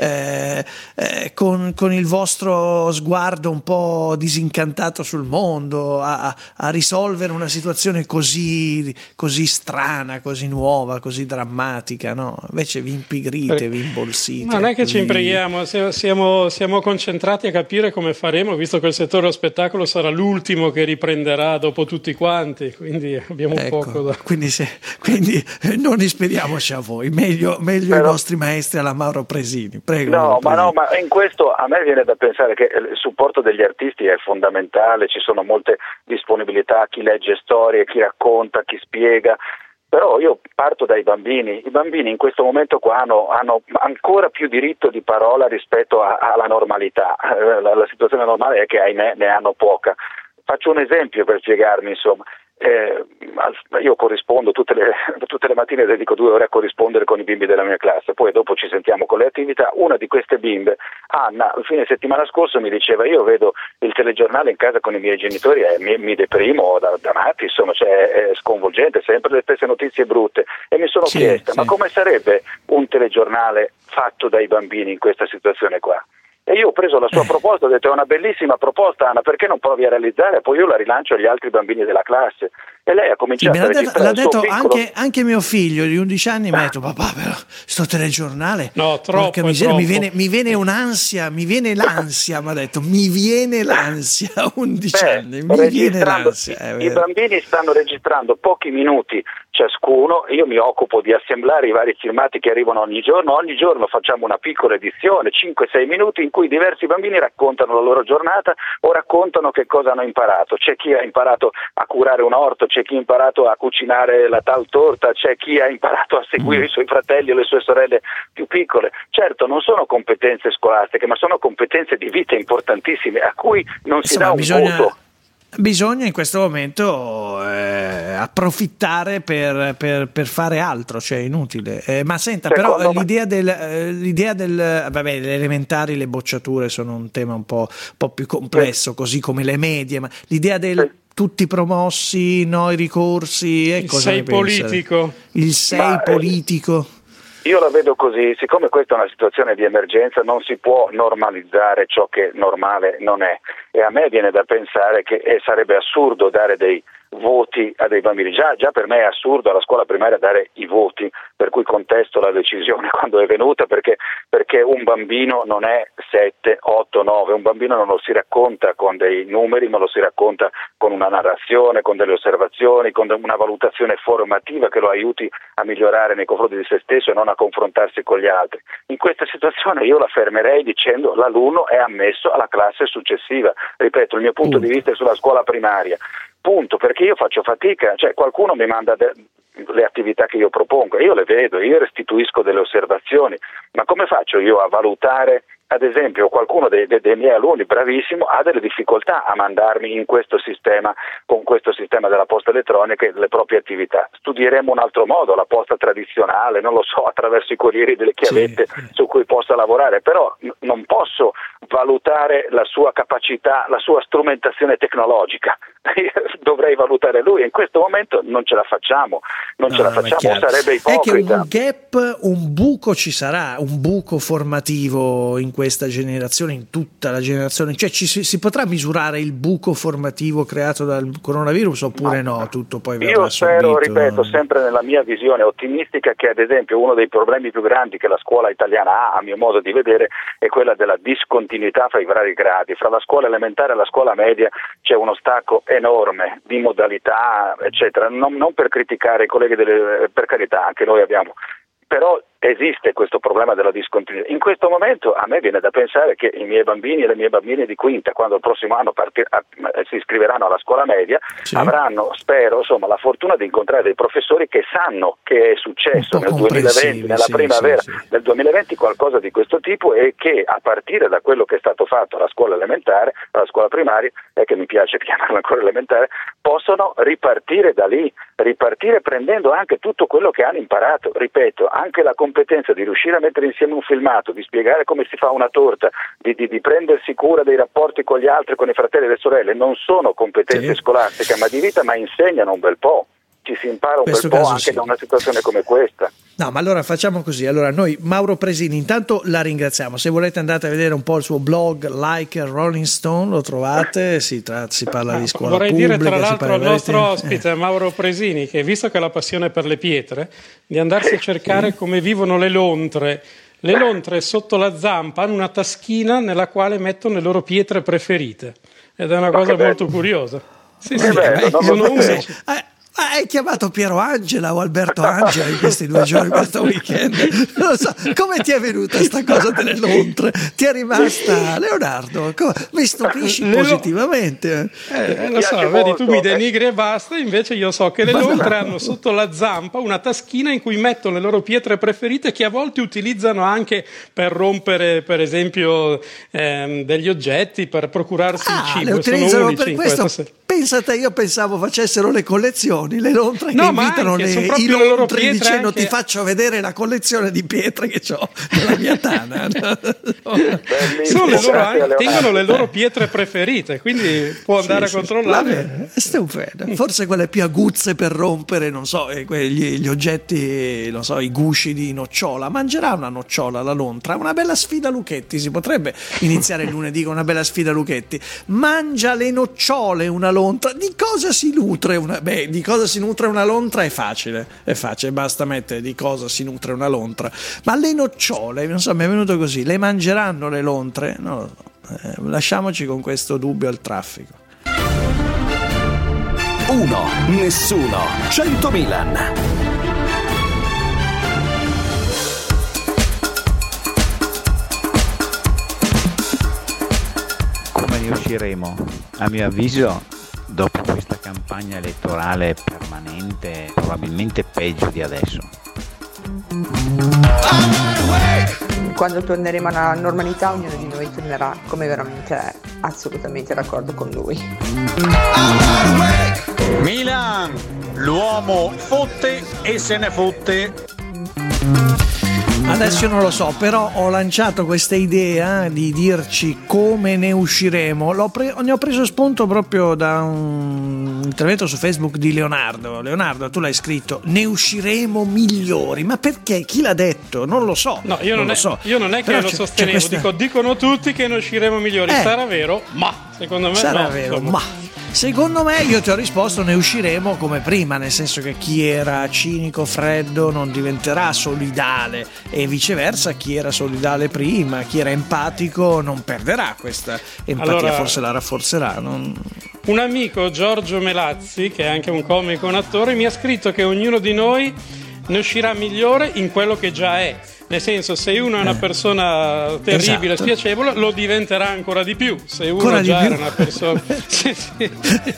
eh, eh, con, con il vostro sguardo un po' disincantato sul mondo a, a risolvere una situazione così, così strana, strana, così nuova, così drammatica, no? Invece vi impigrite, vi imbolsite. Non è che ci vi... imprighiamo, siamo, siamo concentrati a capire come faremo, visto che il settore dello spettacolo sarà l'ultimo che riprenderà dopo tutti quanti, quindi abbiamo ecco, poco da... Quindi, se, quindi non ispiriamoci a voi, meglio, meglio Però... i nostri maestri alla Mauro Presini. Prego. No, Mauro ma Presini. no, ma in questo a me viene da pensare che il supporto degli artisti è fondamentale, ci sono molte disponibilità, chi legge storie, chi racconta, chi spiega. Però io parto dai bambini, i bambini in questo momento qua hanno, hanno ancora più diritto di parola rispetto a, alla normalità, la, la situazione normale è che ahimè ne hanno poca. Faccio un esempio per spiegarmi, insomma. Eh, io corrispondo tutte le, tutte le mattine, dedico due ore a corrispondere con i bimbi della mia classe, poi dopo ci sentiamo con le attività. Una di queste bimbe, Anna, il fine settimana scorso mi diceva: io vedo il telegiornale in casa con i miei genitori e mi, mi deprimo da, da matti, insomma, cioè, è sconvolgente, sempre le stesse notizie brutte, e mi sono sì, chiesta sì. ma come sarebbe un telegiornale fatto dai bambini in questa situazione qua? E io ho preso la sua proposta, ho detto: è una bellissima proposta, Anna, perché non provi a realizzare? Poi io la rilancio agli altri bambini della classe. E lei ha cominciato sì, a registrare l'ha detto piccolo... anche, anche mio figlio di undici anni, mi ha detto: papà, però sto telegiornale, no, troppo, miseria, troppo. Mi, viene, mi viene un'ansia, mi viene l'ansia, mi ha detto, mi viene l'ansia, undici Beh, anni, mi viene l'ansia. I, I bambini stanno registrando pochi minuti ciascuno, io mi occupo di assemblare i vari filmati che arrivano ogni giorno, ogni giorno facciamo una piccola edizione, cinque sei minuti, in cui diversi bambini raccontano la loro giornata o raccontano che cosa hanno imparato. C'è chi ha imparato a curare un orto, c'è chi ha imparato a cucinare la tal torta, c'è chi ha imparato a seguire mm. i suoi fratelli o le sue sorelle più piccole. Certo, non sono competenze scolastiche, ma sono competenze di vita importantissime a cui non si Insomma, dà un bisogna... voto. Bisogna in questo momento eh, approfittare per, per, per fare altro, cioè è inutile. Eh, ma senta, Secondo però me... l'idea del, eh, l'idea del vabbè, le elementari, le bocciature sono un tema un po', un po' più complesso, sì. così come le medie, ma l'idea del sì. tutti promossi, no, i ricorsi, eh, il cosa sei politico. Il sei ma, politico. Io la vedo così, siccome questa è una situazione di emergenza non si può normalizzare ciò che normale non è, e a me viene da pensare che eh, sarebbe assurdo dare dei voti a dei bambini. Già, già per me è assurdo alla scuola primaria dare i voti, per cui contesto la decisione quando è venuta, perché, perché un bambino non è sette, otto, nove, un bambino non lo si racconta con dei numeri, ma lo si racconta con una narrazione, con delle osservazioni, con una valutazione formativa che lo aiuti a migliorare nei confronti di se stesso e non a confrontarsi con gli altri. In questa situazione io la fermerei dicendo: l'alunno è ammesso alla classe successiva. Ripeto, il mio punto mm. di vista è sulla scuola primaria. Punto, perché io faccio fatica, cioè qualcuno mi manda de- le attività che io propongo, io le vedo, io restituisco delle osservazioni, ma come faccio io a valutare? Ad esempio, qualcuno dei, dei, dei miei alunni bravissimo ha delle difficoltà a mandarmi in questo sistema, con questo sistema della posta elettronica, le proprie attività. Studieremo un altro modo, la posta tradizionale, non lo so, attraverso i corrieri delle chiavette sì, sì. su cui possa lavorare, però n- non posso valutare la sua capacità, la sua strumentazione tecnologica. Dovrei valutare lui, e in questo momento non ce la facciamo, non no, ce la facciamo, sarebbe ipocrita. È che un gap, un buco ci sarà, un buco formativo in questa generazione, in tutta la generazione, cioè ci si, si potrà misurare il buco formativo creato dal coronavirus oppure no? Tutto poi verrà Io spero, subito. ripeto, sempre nella mia visione ottimistica, che ad esempio uno dei problemi più grandi che la scuola italiana ha, a mio modo di vedere, è quella della discontinuità fra i vari gradi. Fra la scuola elementare e la scuola media c'è uno stacco enorme di modalità, eccetera. Non, non per criticare i colleghi delle, per carità, anche noi abbiamo, però esiste questo problema della discontinuità. In questo momento a me viene da pensare che i miei bambini e le mie bambine di quinta, quando il prossimo anno partir- si iscriveranno alla scuola media, sì. avranno, spero, insomma, la fortuna di incontrare dei professori che sanno che è successo nel duemilaventi, nella sì, primavera sì, sì. del duemilaventi, qualcosa di questo tipo, e che a partire da quello che è stato fatto alla scuola elementare, alla scuola primaria, e che mi piace chiamarla ancora elementare, possono ripartire da lì, ripartire prendendo anche tutto quello che hanno imparato. Ripeto, anche la competenza di riuscire a mettere insieme un filmato, di spiegare come si fa una torta, di, di, di prendersi cura dei rapporti con gli altri, con i fratelli e le sorelle, non sono competenze sì. scolastiche, ma di vita, ma insegnano un bel po'. ci si impara un Questo bel po' caso anche sì. da una situazione come questa. No, ma allora facciamo così. Allora noi, Mauro Presini, intanto la ringraziamo. Se volete andate a vedere un po' il suo blog, Like a Rolling Stone, lo trovate, si, tra, si parla di scuola Vorrei pubblica. dire tra si l'altro parla al di nostro varietà. ospite Mauro Presini che, visto che ha la passione per le pietre, di andarsi a cercare come vivono le lontre. Le lontre sotto la zampa hanno una taschina nella quale mettono le loro pietre preferite ed è una cosa molto curiosa. Sì, sì, bello, non sono lo unici. Eh, Ah, hai chiamato Piero Angela o Alberto Angela in questi due giorni, questo weekend? Non lo so, come ti è venuta questa cosa delle lontre? Ti è rimasta, Leonardo? Come, mi stupisci Le lo- positivamente. Eh, eh, lo Mi so, piace vedi, molto, tu mi eh. denigri e basta, invece io so che le Ma no. lontre hanno sotto la zampa una taschina in cui mettono le loro pietre preferite che a volte utilizzano anche per rompere, per esempio, ehm, degli oggetti, per procurarsi Ah, il cibo. le Sono utilizzano unici per in questo. questo senso. Pensate, io pensavo facessero le collezioni, le lontre No, che ma invitano anche, le, sono i proprio le loro lontri pietre dicendo anche- ti faccio vedere la collezione di pietre che ho nella mia tana. Bellissimo, Sono le loro, grazie, anche- Leonardo. tengono le loro pietre preferite, quindi può andare Sì, a sì, controllare. va bene, stupendo. Forse quelle più aguzze per rompere, non so, eh, quegli- gli oggetti, non so, i gusci di nocciola. Mangerà una nocciola la lontra? Una bella sfida Lucchetti, si potrebbe iniziare il lunedì con una bella sfida Lucchetti. Mangia le nocciole una lontra? Di cosa si nutre una... Beh, di cosa si nutre una lontra è facile, è facile, basta mettere di cosa si nutre una lontra. Ma le nocciole, non so, mi è venuto così, le mangeranno le lontre? Non lo so. Eh, lasciamoci con questo dubbio al traffico. Uno, nessuno, cento Milan. Come ne usciremo? A mio avviso, dopo questa campagna elettorale permanente, probabilmente peggio di adesso. Quando torneremo alla normalità ognuno di noi tornerà come veramente è, assolutamente d'accordo con lui. Milan, l'uomo fotte e se ne fotte. Adesso io non lo so, però ho lanciato questa idea di dirci come ne usciremo. L'ho pre- ne ho preso spunto proprio da un intervento su Facebook di Leonardo. Leonardo, tu l'hai scritto, ne usciremo migliori. Ma perché? Chi l'ha detto? Non lo so. No, io non, lo è, so. io non è che Però lo c'è- sostenevo, c'è questa- dico, dicono tutti che ne usciremo migliori. Eh. Sarà vero? Ma secondo me Sarà no. vero, insomma. ma secondo me io ti ho risposto ne usciremo come prima, nel senso che chi era cinico, freddo non diventerà solidale e viceversa chi era solidale prima, chi era empatico non perderà questa empatia, Allora- forse la rafforzerà. Non... Un amico, Giorgio Melazzi, che è anche un comico e un attore, mi ha scritto che ognuno di noi ne uscirà migliore in quello che già è. Nel senso, se uno è una Eh. persona terribile, Esatto. spiacevole, lo diventerà ancora di più. Se uno Ancora di già più. era una persona... Sì, sì.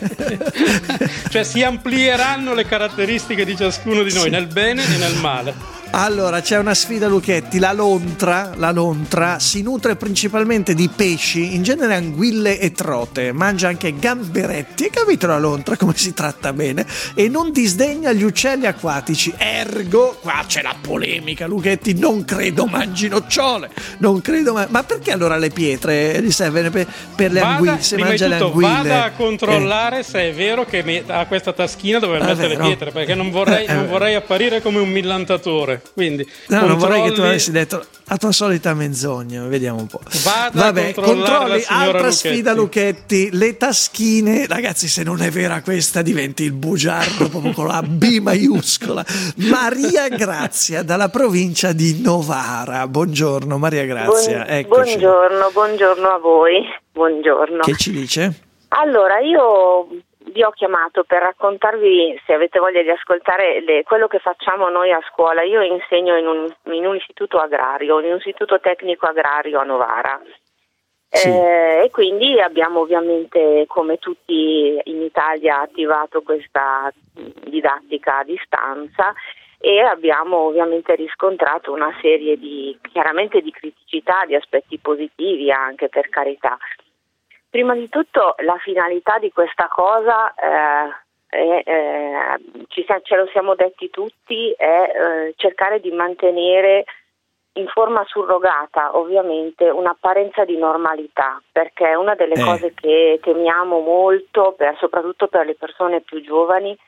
Cioè si amplieranno le caratteristiche di ciascuno di noi, Sì. nel bene e nel male. Allora c'è una sfida Lucchetti, la lontra, la lontra si nutre principalmente di pesci, in genere anguille e trote, mangia anche gamberetti, hai capito la lontra come si tratta bene, e non disdegna gli uccelli acquatici, ergo, qua c'è la polemica Lucchetti, non credo mangi nocciole, non credo ma, ma perché allora le pietre gli servono per, per le Vada, anguille, se prima mangia di le tutto, anguille? vada a controllare se è vero che me- ha questa taschina dove Ah, mette le vero. pietre, perché non vorrei, Eh, eh. non vorrei apparire come un millantatore. Quindi No, non vorrei che tu controlli- avessi detto la tua solita menzogna, vediamo un po'. Vada a Vabbè, controllare la controlli, signora altra Lucchetti. sfida Lucchetti, le taschine, ragazzi se non è vera questa diventi il bugiardo proprio con la B maiuscola. Maria Grazia dalla provincia di Novara, buongiorno Maria Grazia, Buon- eccoci. buongiorno, buongiorno a voi, buongiorno. Che ci dice? Allora, io vi ho chiamato per raccontarvi, se avete voglia di ascoltare, le- quello che facciamo noi a scuola. Io insegno in un, in un istituto agrario, in un istituto tecnico agrario a Novara. Sì. Eh, e quindi abbiamo ovviamente, come tutti in Italia, attivato questa didattica a distanza e abbiamo ovviamente riscontrato una serie di, chiaramente di criticità, di aspetti positivi anche, per carità. Prima di tutto la finalità di questa cosa, eh, è, eh, ci, ce lo siamo detti tutti, è eh, cercare di mantenere in forma surrogata ovviamente un'apparenza di normalità, perché una delle Eh. cose che temiamo molto, per, soprattutto per le persone più giovani,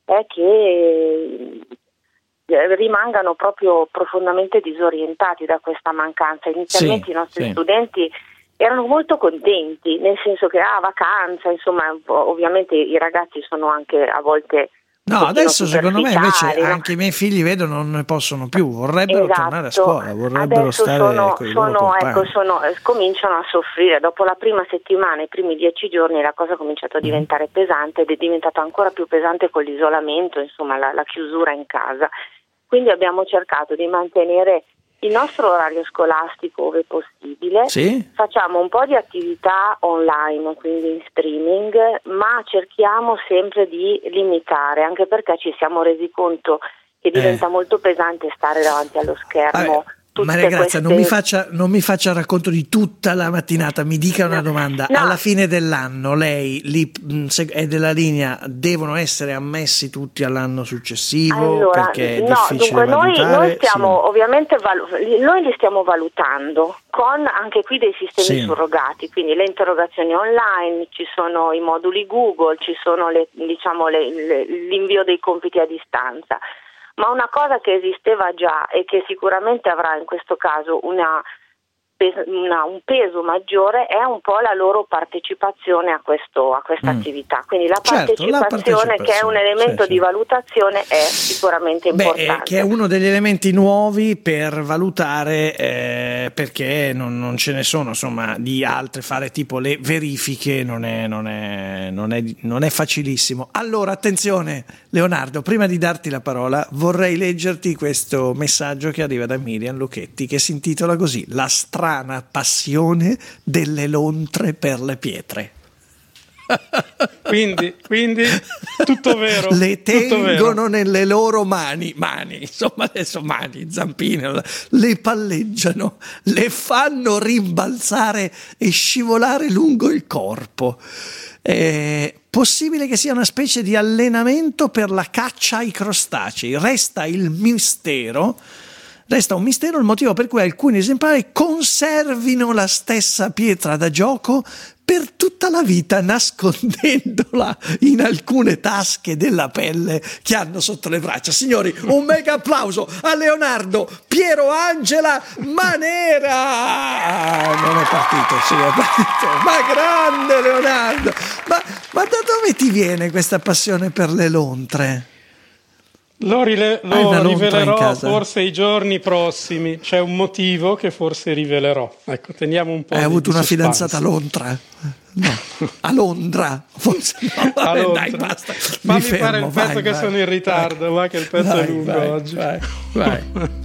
è che eh, rimangano proprio profondamente disorientati da questa mancanza. Inizialmente sì, i nostri sì. studenti erano molto contenti, nel senso che ah, vacanza, insomma, ovviamente i ragazzi sono anche a volte no, adesso secondo me invece no? anche i miei figli vedo non ne possono più, vorrebbero esatto. tornare a scuola, vorrebbero adesso stare sono, con i sono, loro compagni. ecco, sono, cominciano a soffrire. Dopo la prima settimana, i primi dieci giorni, la cosa ha cominciato a diventare mm. pesante ed è diventata ancora più pesante con l'isolamento, insomma la, la chiusura in casa. Quindi abbiamo cercato di mantenere il nostro orario scolastico ove possibile, sì? Facciamo un po' di attività online, quindi in streaming, ma cerchiamo sempre di limitare, anche perché ci siamo resi conto che diventa eh. molto pesante stare davanti allo schermo. Ah, Maria Grazia, queste... non mi faccia non mi faccia racconto di tutta la mattinata, mi dica una domanda. No. Alla fine dell'anno lei lì è della linea, devono essere ammessi tutti all'anno successivo? Allora, perché è no, difficile dunque noi, noi stiamo sì. ovviamente valu- noi li stiamo valutando con anche qui dei sistemi sì. surrogati, quindi le interrogazioni online, ci sono i moduli Google, ci sono le, diciamo le, le, l'invio dei compiti a distanza. Ma una cosa che esisteva già e che sicuramente avrà in questo caso una, una, un peso maggiore è un po' la loro partecipazione a, questo, a questa mm. attività. Quindi la, certo, partecipazione, la partecipazione, che è un elemento sì, di sì. valutazione, è sicuramente importante. Beh, che è uno degli elementi nuovi per valutare, eh, perché non, non ce ne sono, insomma, di altre, fare tipo le verifiche non è, non è, non è, non è facilissimo. Allora, attenzione, Leonardo, prima di darti la parola, vorrei leggerti questo messaggio che arriva da Miriam Lucchetti, che si intitola così: La strada passione delle lontre per le pietre. Quindi, quindi tutto vero. Le tengono vero. nelle loro mani, mani, insomma adesso mani, zampine, le palleggiano, le fanno rimbalzare e scivolare lungo il corpo. È possibile che sia una specie di allenamento per la caccia ai crostacei. Resta il mistero. Resta un mistero il motivo per cui alcuni esemplari conservino la stessa pietra da gioco per tutta la vita, nascondendola in alcune tasche della pelle che hanno sotto le braccia. Signori, un mega applauso a Leonardo Piero Angela Manera! Non è partito, sì, è partito. Ma grande Leonardo! Ma, ma da dove ti viene questa passione per le lontre? Lo, rile- lo rivelerò forse i giorni prossimi, c'è un motivo che forse rivelerò. Ecco, teniamo un po'. Hai di, avuto di una suspense. fidanzata a Londra? No, a Londra, forse no. Vabbè, a Londra. Dai, basta. Fammi Mi fermo, fare il pezzo vai, che vai, sono in ritardo, va che il pezzo vai, è lungo vai, oggi. Vai, vai.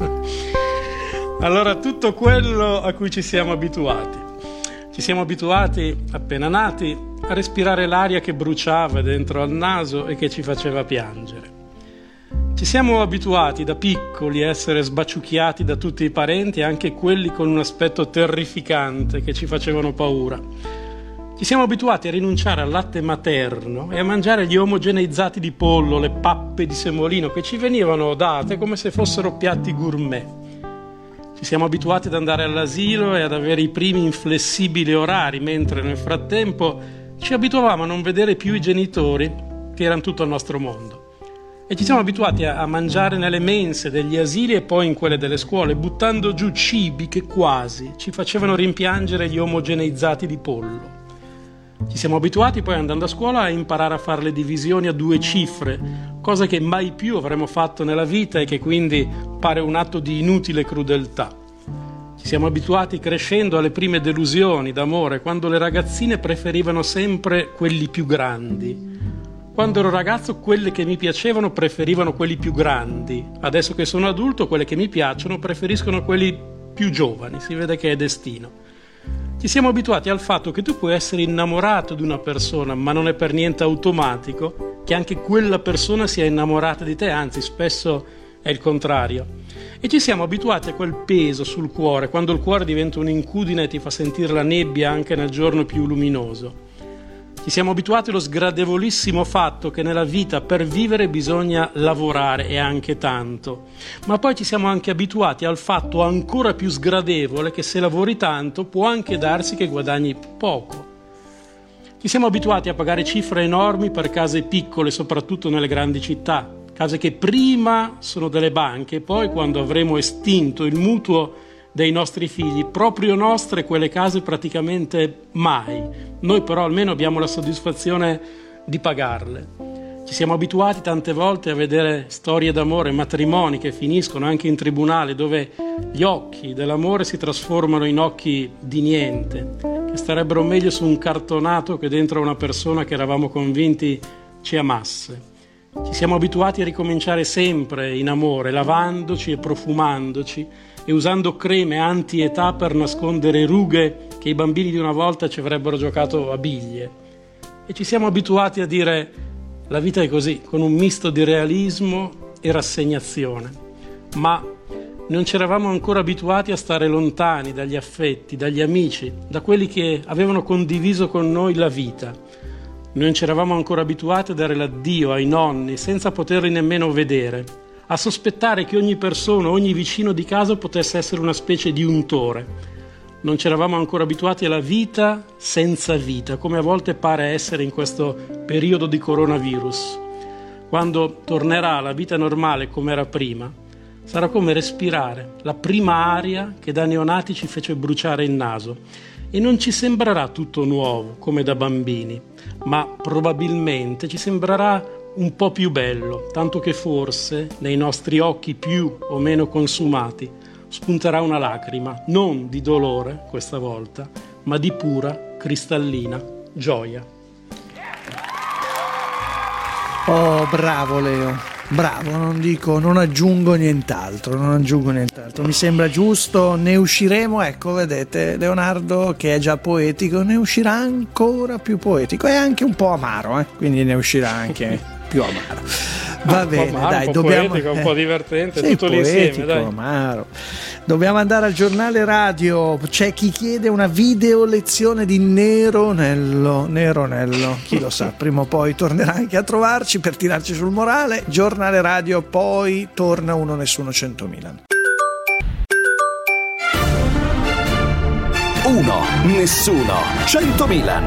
Allora, tutto quello a cui ci siamo abituati. Ci siamo abituati, appena nati, a respirare l'aria che bruciava dentro al naso e che ci faceva piangere. Ci siamo abituati da piccoli a essere sbaciucchiati da tutti i parenti, anche quelli con un aspetto terrificante che ci facevano paura. Ci siamo abituati a rinunciare al latte materno e a mangiare gli omogeneizzati di pollo, le pappe di semolino che ci venivano date come se fossero piatti gourmet. Ci siamo abituati ad andare all'asilo e ad avere i primi inflessibili orari, mentre nel frattempo ci abituavamo a non vedere più i genitori che erano tutto il nostro mondo. E ci siamo abituati a mangiare nelle mense degli asili e poi in quelle delle scuole, buttando giù cibi che quasi ci facevano rimpiangere gli omogeneizzati di pollo. Ci siamo abituati poi, andando a scuola, a imparare a fare le divisioni a due cifre, cosa che mai più avremmo fatto nella vita e che quindi pare un atto di inutile crudeltà. Ci siamo abituati crescendo alle prime delusioni d'amore, quando le ragazzine preferivano sempre quelli più grandi. Quando ero ragazzo, quelle che mi piacevano preferivano quelli più grandi. Adesso che sono adulto, quelle che mi piacciono preferiscono quelli più giovani. Si vede che è destino. Ci siamo abituati al fatto che tu puoi essere innamorato di una persona, ma non è per niente automatico che anche quella persona sia innamorata di te, anzi spesso è il contrario. E ci siamo abituati a quel peso sul cuore, quando il cuore diventa un'incudine e ti fa sentire la nebbia anche nel giorno più luminoso. Ci siamo abituati allo sgradevolissimo fatto che nella vita per vivere bisogna lavorare, e anche tanto. Ma poi ci siamo anche abituati al fatto ancora più sgradevole che se lavori tanto può anche darsi che guadagni poco. Ci siamo abituati a pagare cifre enormi per case piccole, soprattutto nelle grandi città, case che prima sono delle banche e poi, quando avremo estinto il mutuo dei nostri figli, proprio nostre quelle case praticamente mai. Noi però almeno abbiamo la soddisfazione di pagarle. Ci siamo abituati tante volte a vedere storie d'amore, matrimoni che finiscono anche in tribunale, dove gli occhi dell'amore si trasformano in occhi di niente, che starebbero meglio su un cartonato che dentro una persona che eravamo convinti ci amasse. Ci siamo abituati a ricominciare sempre in amore, lavandoci e profumandoci e usando creme anti-età per nascondere rughe che i bambini di una volta ci avrebbero giocato a biglie. E ci siamo abituati a dire: la vita è così, con un misto di realismo e rassegnazione. Ma non ci eravamo ancora abituati a stare lontani dagli affetti, dagli amici, da quelli che avevano condiviso con noi la vita. Non ci eravamo ancora abituati a dare l'addio ai nonni senza poterli nemmeno vedere, a sospettare che ogni persona, ogni vicino di casa potesse essere una specie di untore. Non ci eravamo ancora abituati alla vita senza vita, come a volte pare essere in questo periodo di coronavirus. Quando tornerà la vita normale come era prima, sarà come respirare la prima aria che da neonati ci fece bruciare il naso. E non ci sembrerà tutto nuovo, come da bambini, ma probabilmente ci sembrerà un po' più bello, tanto che forse nei nostri occhi più o meno consumati spunterà una lacrima, non di dolore questa volta, ma di pura, cristallina gioia. Oh, bravo Leo, bravo, non dico, non aggiungo nient'altro, non aggiungo nient'altro, mi sembra giusto, ne usciremo, ecco, vedete, Leonardo che è già poetico, ne uscirà ancora più poetico e anche un po' amaro, eh? Quindi ne uscirà anche più amaro. Va ah, bene, amaro, dai, un po' dobbiamo poetico, un po' divertente, sì, tutto poetico, l'insieme, dai. Amaro. Dobbiamo andare al giornale radio. C'è chi chiede una video lezione di Nero Nello. Nero Nello, chi lo sa, prima o poi tornerà anche a trovarci per tirarci sul morale. Giornale radio, poi torna Uno Nessuno cento Milan. Uno Nessuno cento Milan.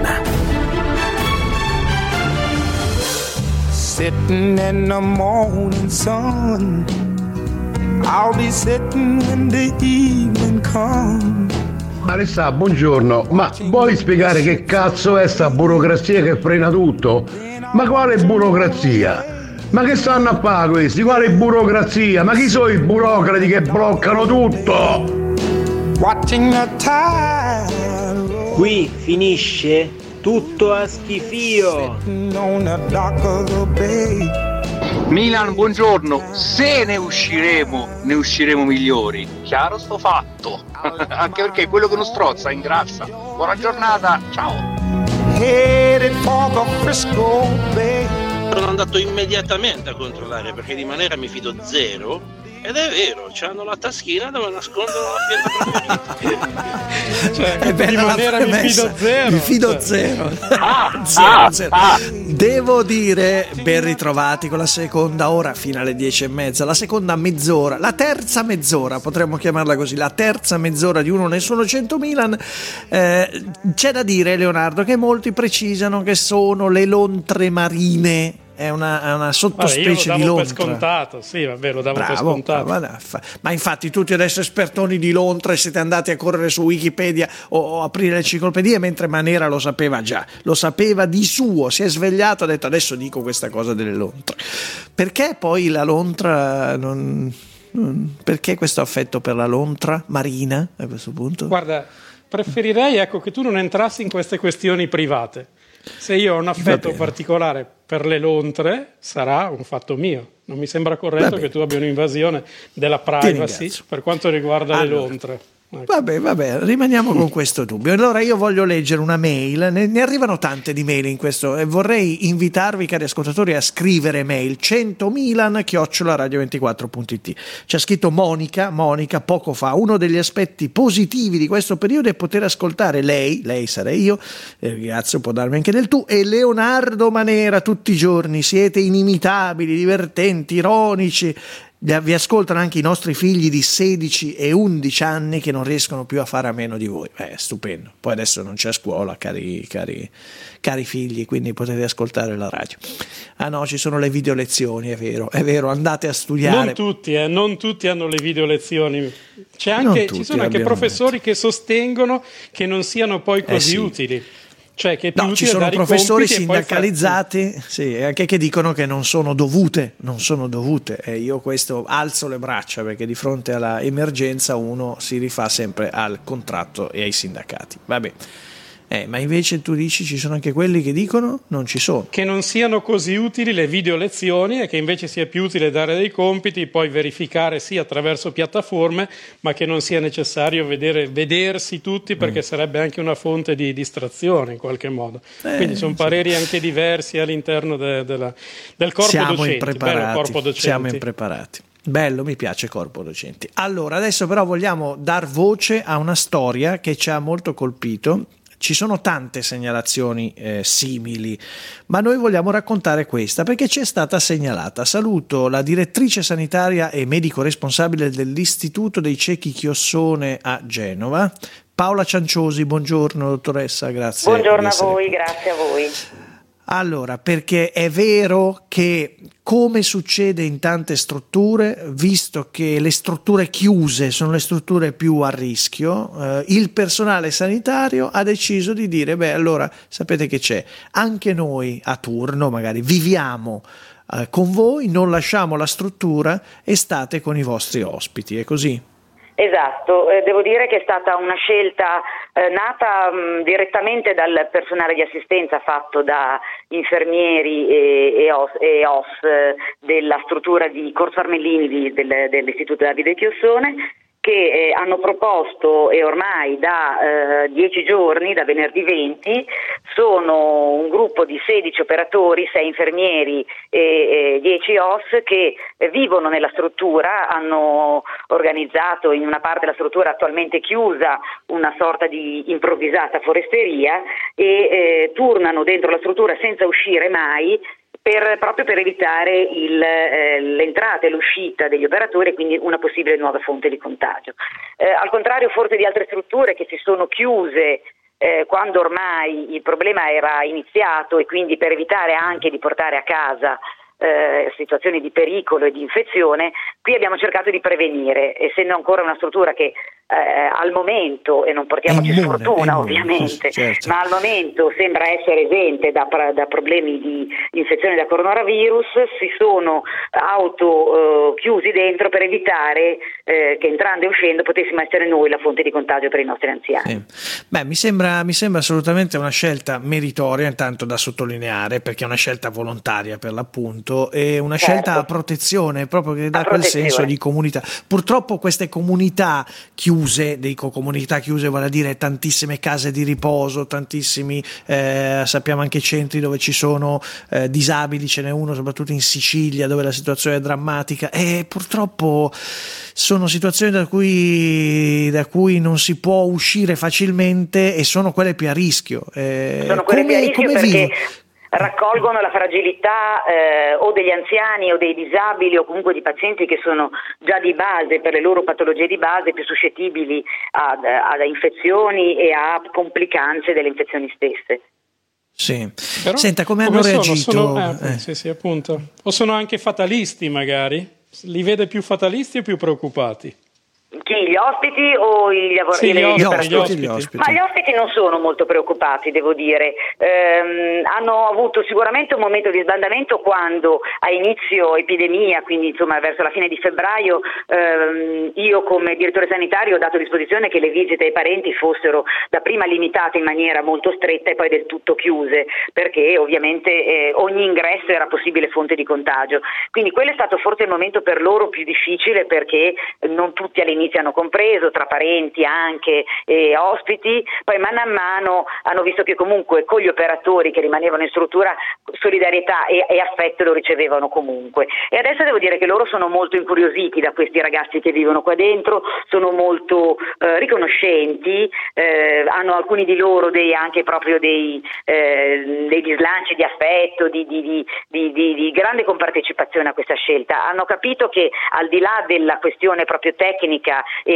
Sitting in the morning sun, I'll be sitting when the evening comes. Alessà, buongiorno, ma vuoi spiegare che cazzo è sta burocrazia che frena tutto? Ma quale burocrazia? Ma che stanno a fare questi? Quale burocrazia? Ma chi sono i burocrati che bloccano tutto? Watching the tide. Qui finisce tutto a schifio. Milan, buongiorno. Se ne usciremo, ne usciremo migliori. Chiaro sto fatto. Anche perché quello che non strozza ingrassa. Buona giornata, ciao. Sono andato immediatamente a controllare perché di Manera mi fido zero. Ed è vero, c'hanno la taschina dove nascondono la pietra preferita. Cioè, è bella di Manera mi fido zero. Mi fido cioè. zero. Ah, zero, ah, zero. ah. Devo dire, ben ritrovati con la seconda ora fino alle dieci e mezza, la seconda mezz'ora, la terza mezz'ora, potremmo chiamarla così, la terza mezz'ora di Uno Nessuno cento Milan. Eh, c'è da dire, Leonardo, che molti precisano che sono le lontre marine. È una, è una sottospecie vabbè, di lontra. Io lo davo per scontato, sì, vabbè, lo davo Bravo, per scontato. Ma, ma infatti tutti adesso espertoni di lontre siete andati a correre su Wikipedia o, o aprire le enciclopedie, mentre Manera lo sapeva già, lo sapeva di suo, si è svegliato e ha detto adesso dico questa cosa delle lontre. Perché poi la lontra non, non perché questo affetto per la lontra marina a questo punto? Guarda, preferirei ecco che tu non entrassi in queste questioni private. Se io ho un affetto particolare per le lontre, sarà un fatto mio. Non mi sembra corretto che tu abbia un'invasione della privacy per quanto riguarda allora, le lontre. Ecco. Vabbè, vabbè, rimaniamo con questo dubbio. Allora io voglio leggere una mail, ne, ne arrivano tante di mail in questo e vorrei invitarvi, cari ascoltatori, a scrivere mail centomilan chiocciola radio ventiquattro punto it. C'è scritto Monica, Monica poco fa, uno degli aspetti positivi di questo periodo è poter ascoltare lei, lei sarei io, eh, ragazzo può darmi anche del tu, e Leonardo Manera tutti i giorni, siete inimitabili, divertenti, ironici. Vi ascoltano anche i nostri figli di sedici e undici anni che non riescono più a fare a meno di voi. È eh, stupendo. Poi adesso non c'è scuola, cari, cari, cari figli, quindi potete ascoltare la radio. Ah no, ci sono le video lezioni, è vero, è vero, andate a studiare. Non tutti, eh, non tutti hanno le video lezioni. C'è anche, ci sono anche professori che sostengono che non siano poi così eh sì. utili. Cioè che no, ci sono professori sindacalizzati sì, anche che dicono che non sono dovute, non sono dovute e io questo alzo le braccia perché di fronte alla emergenza uno si rifà sempre al contratto e ai sindacati. Vabbè. Eh, ma invece tu dici ci sono anche quelli che dicono non ci sono. Che non siano così utili le video lezioni e che invece sia più utile dare dei compiti, poi verificare sì attraverso piattaforme, ma che non sia necessario vedere, vedersi tutti perché mm. sarebbe anche una fonte di distrazione in qualche modo. Eh, Quindi sono pareri sì. anche diversi all'interno de, de la, del corpo siamo docenti. Impreparati, Bello corpo docenti. Siamo impreparati. Bello, mi piace corpo docenti. Allora, adesso però vogliamo dar voce a una storia che ci ha molto colpito. Ci sono tante segnalazioni eh, simili, ma noi vogliamo raccontare questa perché ci è stata segnalata. Saluto la direttrice sanitaria e medico responsabile dell'Istituto dei Ciechi Chiossone a Genova, Paola Cianciosi. Buongiorno dottoressa, grazie. Buongiorno a voi, grazie a voi. Allora, perché è vero che, come succede in tante strutture, visto che le strutture chiuse sono le strutture più a rischio, eh, il personale sanitario ha deciso di dire, beh, allora sapete che c'è, anche noi a turno magari viviamo eh, con voi, non lasciamo la struttura e state con i vostri ospiti, è così? Esatto, eh, devo dire che è stata una scelta eh, nata mh, direttamente dal personale di assistenza fatto da infermieri e, e, O S, e O S eh, della struttura di Corso Armellini di, del, dell'Istituto Davide Chiossone, che eh, hanno proposto e ormai da eh, dieci giorni, da venerdì venti, sono un gruppo di sedici operatori, sei infermieri e, e dieci O S che eh, vivono nella struttura, hanno organizzato in una parte della struttura attualmente chiusa una sorta di improvvisata foresteria e eh, turnano dentro la struttura senza uscire mai, Per, proprio per evitare il, eh, l'entrata e l'uscita degli operatori e quindi una possibile nuova fonte di contagio. Eh, al contrario forse di altre strutture che si sono chiuse eh, quando ormai il problema era iniziato e quindi per evitare anche di portare a casa eh, situazioni di pericolo e di infezione, qui abbiamo cercato di prevenire, essendo ancora una struttura che Eh, al momento, e non portiamoci immune, sfortuna immune, ovviamente, certo. ma al momento sembra essere esente da, da problemi di infezione da coronavirus, si sono auto eh, chiusi dentro per evitare eh, che entrando e uscendo potessimo essere noi la fonte di contagio per i nostri anziani. Sì. Beh, mi sembra, mi sembra assolutamente una scelta meritoria, intanto da sottolineare, perché è una scelta volontaria per l'appunto e una certo. scelta a protezione, proprio che dà quel senso di comunità. Purtroppo queste comunità chiuse chiuse, dico comunità chiuse vale a dire tantissime case di riposo, tantissimi eh, sappiamo anche centri dove ci sono eh, disabili, ce n'è uno soprattutto in Sicilia dove la situazione è drammatica e purtroppo sono situazioni da cui, da cui non si può uscire facilmente e sono quelle più a rischio. Eh, sono quelle come, più a rischio come perché vivo? Raccolgono la fragilità eh, o degli anziani o dei disabili o comunque di pazienti che sono già di base, per le loro patologie di base, più suscettibili ad, ad infezioni e a complicanze delle infezioni stesse. Sì. Però, Senta, come, come hanno sono? reagito? Sono, eh, eh. Sì, sì, appunto. O sono anche fatalisti magari? Li vede più fatalisti o più preoccupati? Chi? Gli ospiti o gli lavoratori? Sì, gli, gli ospiti, gli ospiti. Gli ospiti. Ma gli ospiti non sono molto preoccupati, devo dire. Ehm, hanno avuto sicuramente un momento di sbandamento quando a inizio epidemia, quindi insomma verso la fine di febbraio, ehm, io come direttore sanitario ho dato a disposizione che le visite ai parenti fossero dapprima limitate in maniera molto stretta e poi del tutto chiuse, perché ovviamente eh, ogni ingresso era possibile fonte di contagio. Quindi quello è stato forse il momento per loro più difficile perché non tutti all'inizio ci hanno compreso, tra parenti anche e ospiti, poi mano a mano hanno visto che comunque con gli operatori che rimanevano in struttura solidarietà e, e affetto lo ricevevano comunque. E adesso devo dire che loro sono molto incuriositi da questi ragazzi che vivono qua dentro, sono molto eh, riconoscenti, eh, hanno alcuni di loro dei, anche proprio dei, eh, degli slanci di affetto, di, di, di, di, di, di grande compartecipazione a questa scelta. Hanno capito che al di là della questione proprio tecnica e,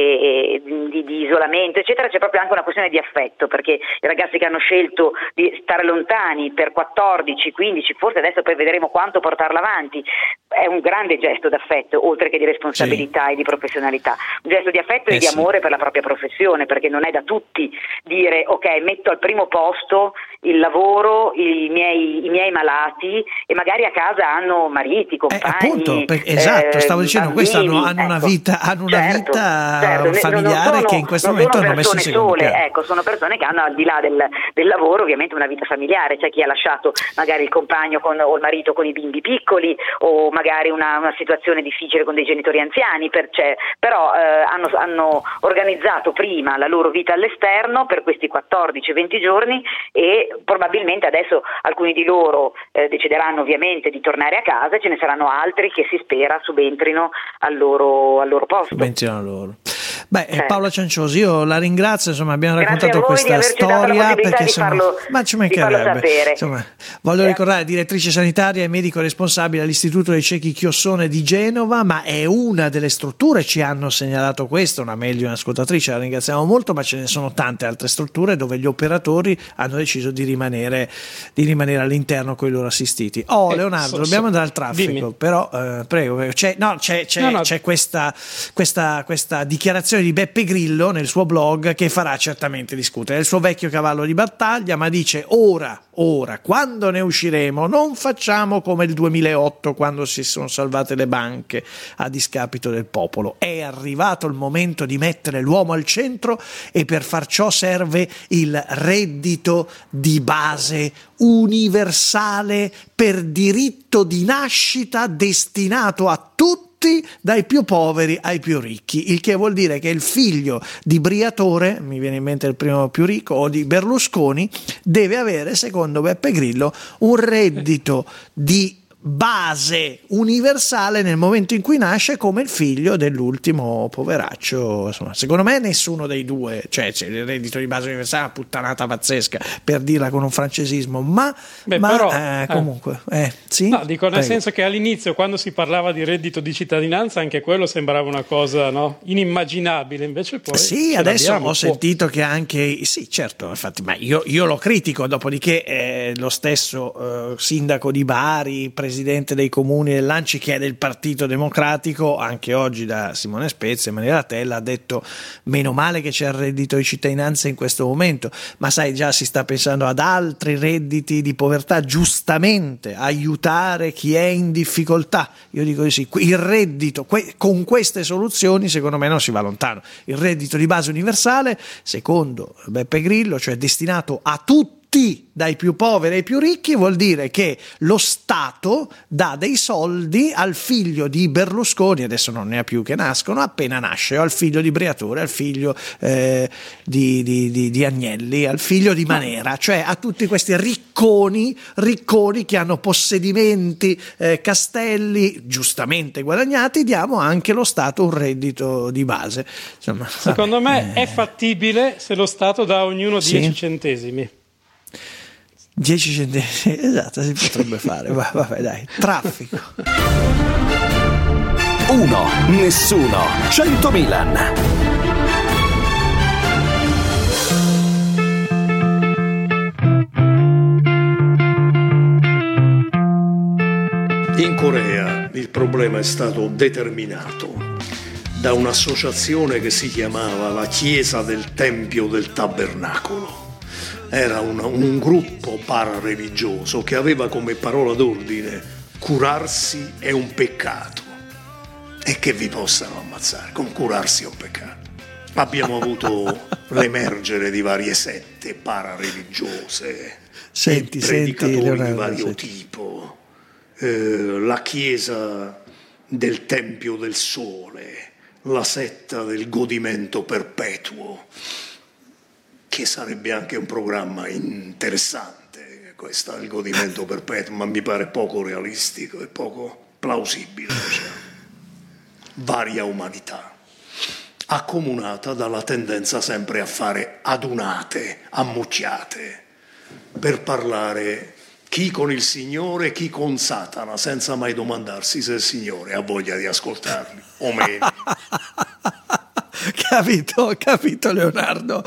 e, e di, di isolamento eccetera, c'è proprio anche una questione di affetto, perché i ragazzi che hanno scelto di stare lontani per quattordici, quindici, forse adesso poi vedremo quanto portarla avanti, è un grande gesto d'affetto oltre che di responsabilità sì. e di professionalità, un gesto di affetto eh e di sì. amore per la propria professione, perché non è da tutti dire ok, metto al primo posto il lavoro, i miei, i miei malati, e magari a casa hanno mariti, compagni, eh, appunto, per, esatto, eh, stavo dicendo, bambini, questo hanno, hanno ecco. una vita, hanno una certo, vita certo. familiare sono, che in questo non momento sono hanno messo in persone secondo sole, piano. ecco, sono persone che hanno al di là del, del lavoro ovviamente una vita familiare, c'è chi ha lasciato magari il compagno con, o il marito con i bimbi piccoli, o magari una, una situazione difficile con dei genitori anziani, per, cioè, però eh, hanno, hanno organizzato prima la loro vita all'esterno per questi quattordici venti giorni, e probabilmente adesso alcuni di loro eh, decideranno ovviamente di tornare a casa, e ce ne saranno altri che si spera subentrino al loro, al loro posto. Subentrino a loro. Beh, certo. Paola Cianciosi, io la ringrazio, insomma, abbiamo Grazie raccontato questa storia perché insomma, farlo, ma ci mancherebbe. Insomma, voglio eh. ricordare, direttrice sanitaria e medico responsabile all'Istituto dei Ciechi Chiossone di Genova, ma è una delle strutture, ci hanno segnalato questo, una meglio un'ascoltatrice, la ringraziamo molto, ma ce ne sono tante altre strutture dove gli operatori hanno deciso di rimanere, di rimanere all'interno con i loro assistiti. Oh, eh, Leonardo, so, dobbiamo so, andare al traffico, dimmi. però eh, prego, c'è, no, c'è, c'è, no, no. c'è questa, questa, questa dichiarazione di Beppe Grillo nel suo blog che farà certamente discutere. È il suo vecchio cavallo di battaglia, ma dice ora, ora, quando ne usciremo non facciamo come il duemilaotto, quando si sono salvate le banche a discapito del popolo. È arrivato il momento di mettere l'uomo al centro, e per far ciò serve il reddito di base universale per diritto di nascita, destinato a tutti, dai più poveri ai più ricchi, il che vuol dire che il figlio di Briatore, mi viene in mente il primo più ricco, o di Berlusconi, deve avere, secondo Beppe Grillo, un reddito di base universale nel momento in cui nasce, come il figlio dell'ultimo poveraccio. Insomma, secondo me nessuno dei due, cioè c'è il reddito di base universale, una puttanata pazzesca per dirla con un francesismo, ma, Beh, ma però, eh, comunque eh, sì? No, dico nel Prego. senso che all'inizio, quando si parlava di reddito di cittadinanza, anche quello sembrava una cosa, no, inimmaginabile, invece poi sì, adesso ho sentito che anche sì, certo, infatti, ma io, io lo critico, dopodiché eh, lo stesso eh, sindaco di Bari, presidente dei comuni dell'Anci, che è del Partito Democratico, anche oggi da Simone Spezia e Maria Latella, ha detto meno male che c'è il reddito di cittadinanza in questo momento, ma sai, già si sta pensando ad altri redditi di povertà, giustamente aiutare chi è in difficoltà. Io dico di sì, il reddito que- con queste soluzioni secondo me non si va lontano. Il reddito di base universale, secondo Beppe Grillo, cioè destinato a tutti, dai più poveri ai più ricchi, vuol dire che lo Stato dà dei soldi al figlio di Berlusconi, adesso non ne ha più che nascono, appena nasce, o al figlio di Briatore, al figlio eh, di, di, di, di Agnelli, al figlio di Manera, cioè a tutti questi ricconi, ricconi che hanno possedimenti, eh, castelli giustamente guadagnati, diamo anche lo Stato un reddito di base. Insomma, secondo me eh. è fattibile se lo Stato dà a ognuno dieci sì. centesimi. dieci centesimi, esatto, si potrebbe fare. Vabbè, dai, traffico. Uno, nessuno, cento Milan. In Corea il problema è stato determinato da un'associazione che si chiamava la Chiesa del Tempio del Tabernacolo. Era una, un gruppo parareligioso che aveva come parola d'ordine: curarsi è un peccato. E che vi possano ammazzare con curarsi è un peccato. Abbiamo avuto l'emergere di varie sette parareligiose, senti, predicatori senti, Leonardo, di vario senti. tipo, eh, la Chiesa del Tempio del Sole, la setta del godimento perpetuo, che sarebbe anche un programma interessante, questo il godimento perpetuo, ma mi pare poco realistico e poco plausibile. Cioè. Varia umanità, accomunata dalla tendenza sempre a fare adunate, ammucchiate, per parlare chi con il Signore, chi con Satana, senza mai domandarsi se il Signore ha voglia di ascoltarli o meno. Capito, capito Leonardo,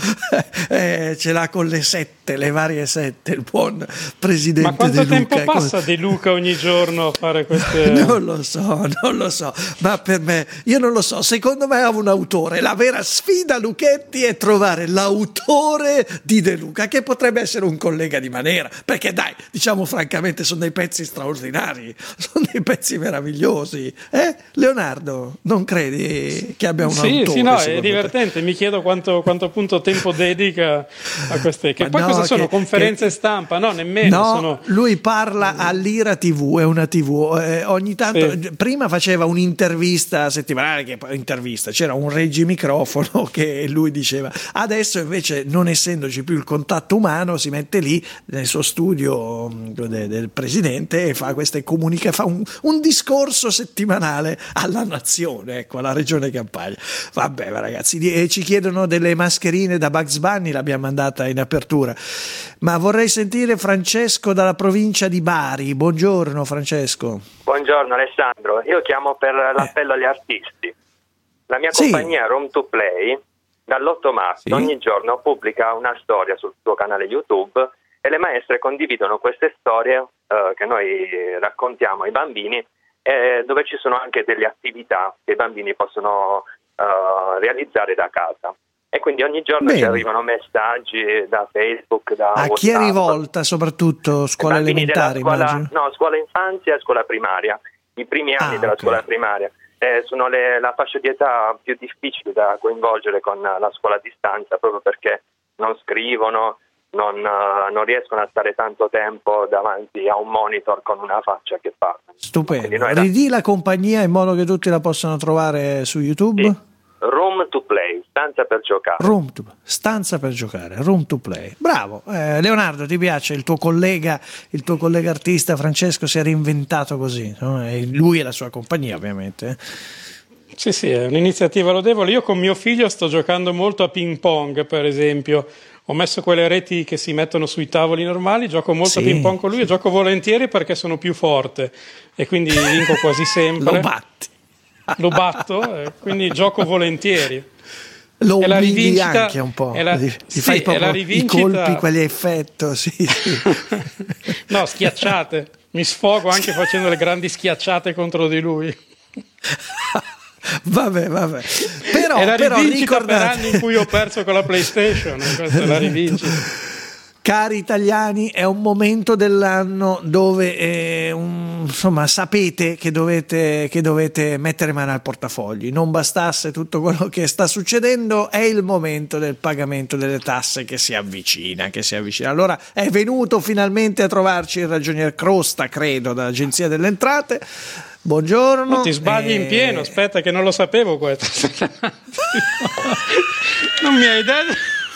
eh, ce l'ha con le sette, le varie sette, il buon presidente Ma quanto De Luca. tempo passa De Luca ogni giorno a fare queste... Non lo so, non lo so, ma per me, io non lo so, secondo me ha un autore, la vera sfida Luchetti è trovare l'autore di De Luca, che potrebbe essere un collega di Manera, perché dai, diciamo francamente, sono dei pezzi straordinari, sono dei pezzi meravigliosi, eh? Leonardo, non credi che abbia un sì, autore? Sì, no, è te? divertente, mi chiedo quanto, quanto appunto tempo dedica a queste, che Ma poi no, cosa sono, che, conferenze che, stampa? No, nemmeno. No, sono... lui parla all'Ira tivù, è una tivù, eh, ogni tanto, sì. Prima faceva un'intervista settimanale, che intervista, c'era un reggimicrofono che lui diceva, adesso invece non essendoci più il contatto umano si mette lì nel suo studio de, del presidente e fa queste comunicazioni, fa un, un discorso settimanale alla nazione, ecco, alla regione Campania. Vabbè ragazzi, e ci chiedono delle mascherine da Bugs Bunny, l'abbiamo mandata in apertura, ma vorrei sentire Francesco dalla provincia di Bari. Buongiorno Francesco. Buongiorno Alessandro, io chiamo per l'appello agli artisti. La mia Sì. compagnia Room to Play dall'otto marzo Sì. ogni giorno pubblica una storia sul suo canale YouTube e le maestre condividono queste storie eh, che noi raccontiamo ai bambini, eh, dove ci sono anche delle attività che i bambini possono Uh, realizzare da casa, e quindi ogni giorno Bene. ci arrivano messaggi da Facebook, da A WhatsApp. chi è rivolta, soprattutto scuola Bambini elementare, della scuola, immagino? no, scuola infanzia e scuola primaria, i primi anni Ah, della ok. scuola primaria. Eh, sono le, la fascia di età più difficile da coinvolgere con la scuola a distanza, proprio perché non scrivono, non, uh, non riescono a stare tanto tempo davanti a un monitor con una faccia che parla. Stupendo. noi la- Ridì la compagnia in modo che tutti la possano trovare su YouTube? Sì. Room to Play, stanza per giocare. Room to, stanza per giocare, Room to Play. Bravo. Eh, Leonardo, ti piace? Il tuo collega, il tuo collega artista Francesco si è reinventato così, no? E lui e la sua compagnia, ovviamente. eh. Sì, sì, è un'iniziativa lodevole. Io con mio figlio sto giocando molto a ping pong, per esempio. Ho messo quelle reti che si mettono sui tavoli normali, gioco molto Sì. a ping pong con lui e gioco volentieri perché sono più forte e quindi vinco quasi sempre. Lo batti. Lo batto, e quindi gioco volentieri. Lo E la umili rivincita anche un po', è la- gli sì, fai è proprio la rivincita- i colpi, quelli a effetto, sì, sì. No, schiacciate. Mi sfogo anche facendo le grandi schiacciate contro di lui. Vabbè, vabbè. Però, è la però rivincita ricordate... per anni in cui ho perso con la PlayStation. Questa è la rivincita. Cari italiani, è un momento dell'anno dove eh, un, insomma sapete che dovete, che dovete mettere mano al portafogli. Non bastasse tutto quello che sta succedendo, è il momento del pagamento delle tasse che si avvicina, che si avvicina. Allora è venuto finalmente a trovarci il ragionier Crosta, credo, dall'Agenzia delle Entrate. Buongiorno. No, ti sbagli eh, in pieno, aspetta che non lo sapevo questo. Non mi hai detto...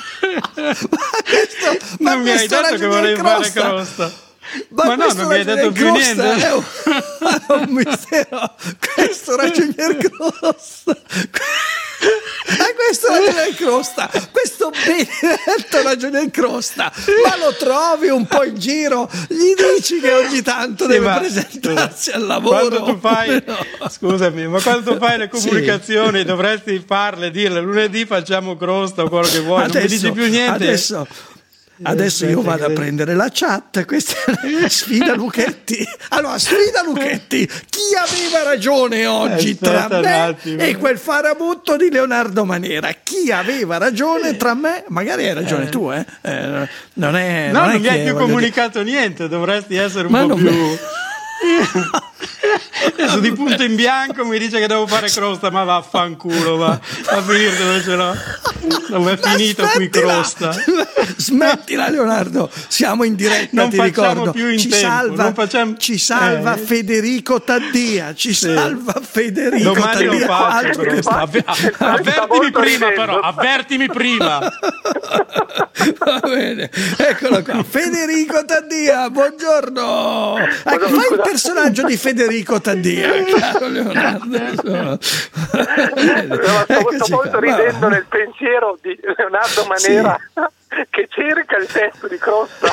questo, ma non mi hai questo detto che ragionier volevi fare Crosta. crosta. Ma, Ma no, questo non mi hai detto più ragionier Crosta niente. è un, è un mistero. Questo ragionier Crosta. E questo ragionier Crosta, questo benedetto ragionier Crosta, ma lo trovi un po' in giro, gli dici che ogni tanto Sì, deve ma- presentarsi scusa, al lavoro. Quando tu fai, No. scusami, ma quando tu fai le Sì. comunicazioni dovresti farle, dirle lunedì facciamo crosta o quello che vuoi, non mi dici più niente. Adesso, adesso io vado a prendere la chat, questa è la sfida Luchetti. Allora, sfida Luchetti, chi aveva ragione oggi Aspetta tra un me attimo. e quel farabutto di Leonardo Manera? Chi aveva ragione tra me? Magari hai ragione Eh. tu, eh? Eh, non è, No, non non è mi che hai più voglio comunicato niente, dovresti essere un Ma po' non più... mi- Adesso di punto in bianco mi dice che devo fare crosta, ma vaffanculo, va a finire dove ce l'ho. Dove è finito qui crosta? Smettila Leonardo, siamo in diretta, non ti ricordo. Più in ci, tempo, salva, facciamo... ci salva eh. Federico Taddia, ci sì. salva Federico Domani Taddia. lo faccio, Avver- avvertimi prima però, avvertimi prima. Va bene, eccolo qua, Federico Taddia, buongiorno. Ecco, fai il personaggio di Federico Taddia, caro Leonardo. Stavo, sto molto ridendo nel pensiero di Leonardo Manera, sì, che cerca il testo di crosta.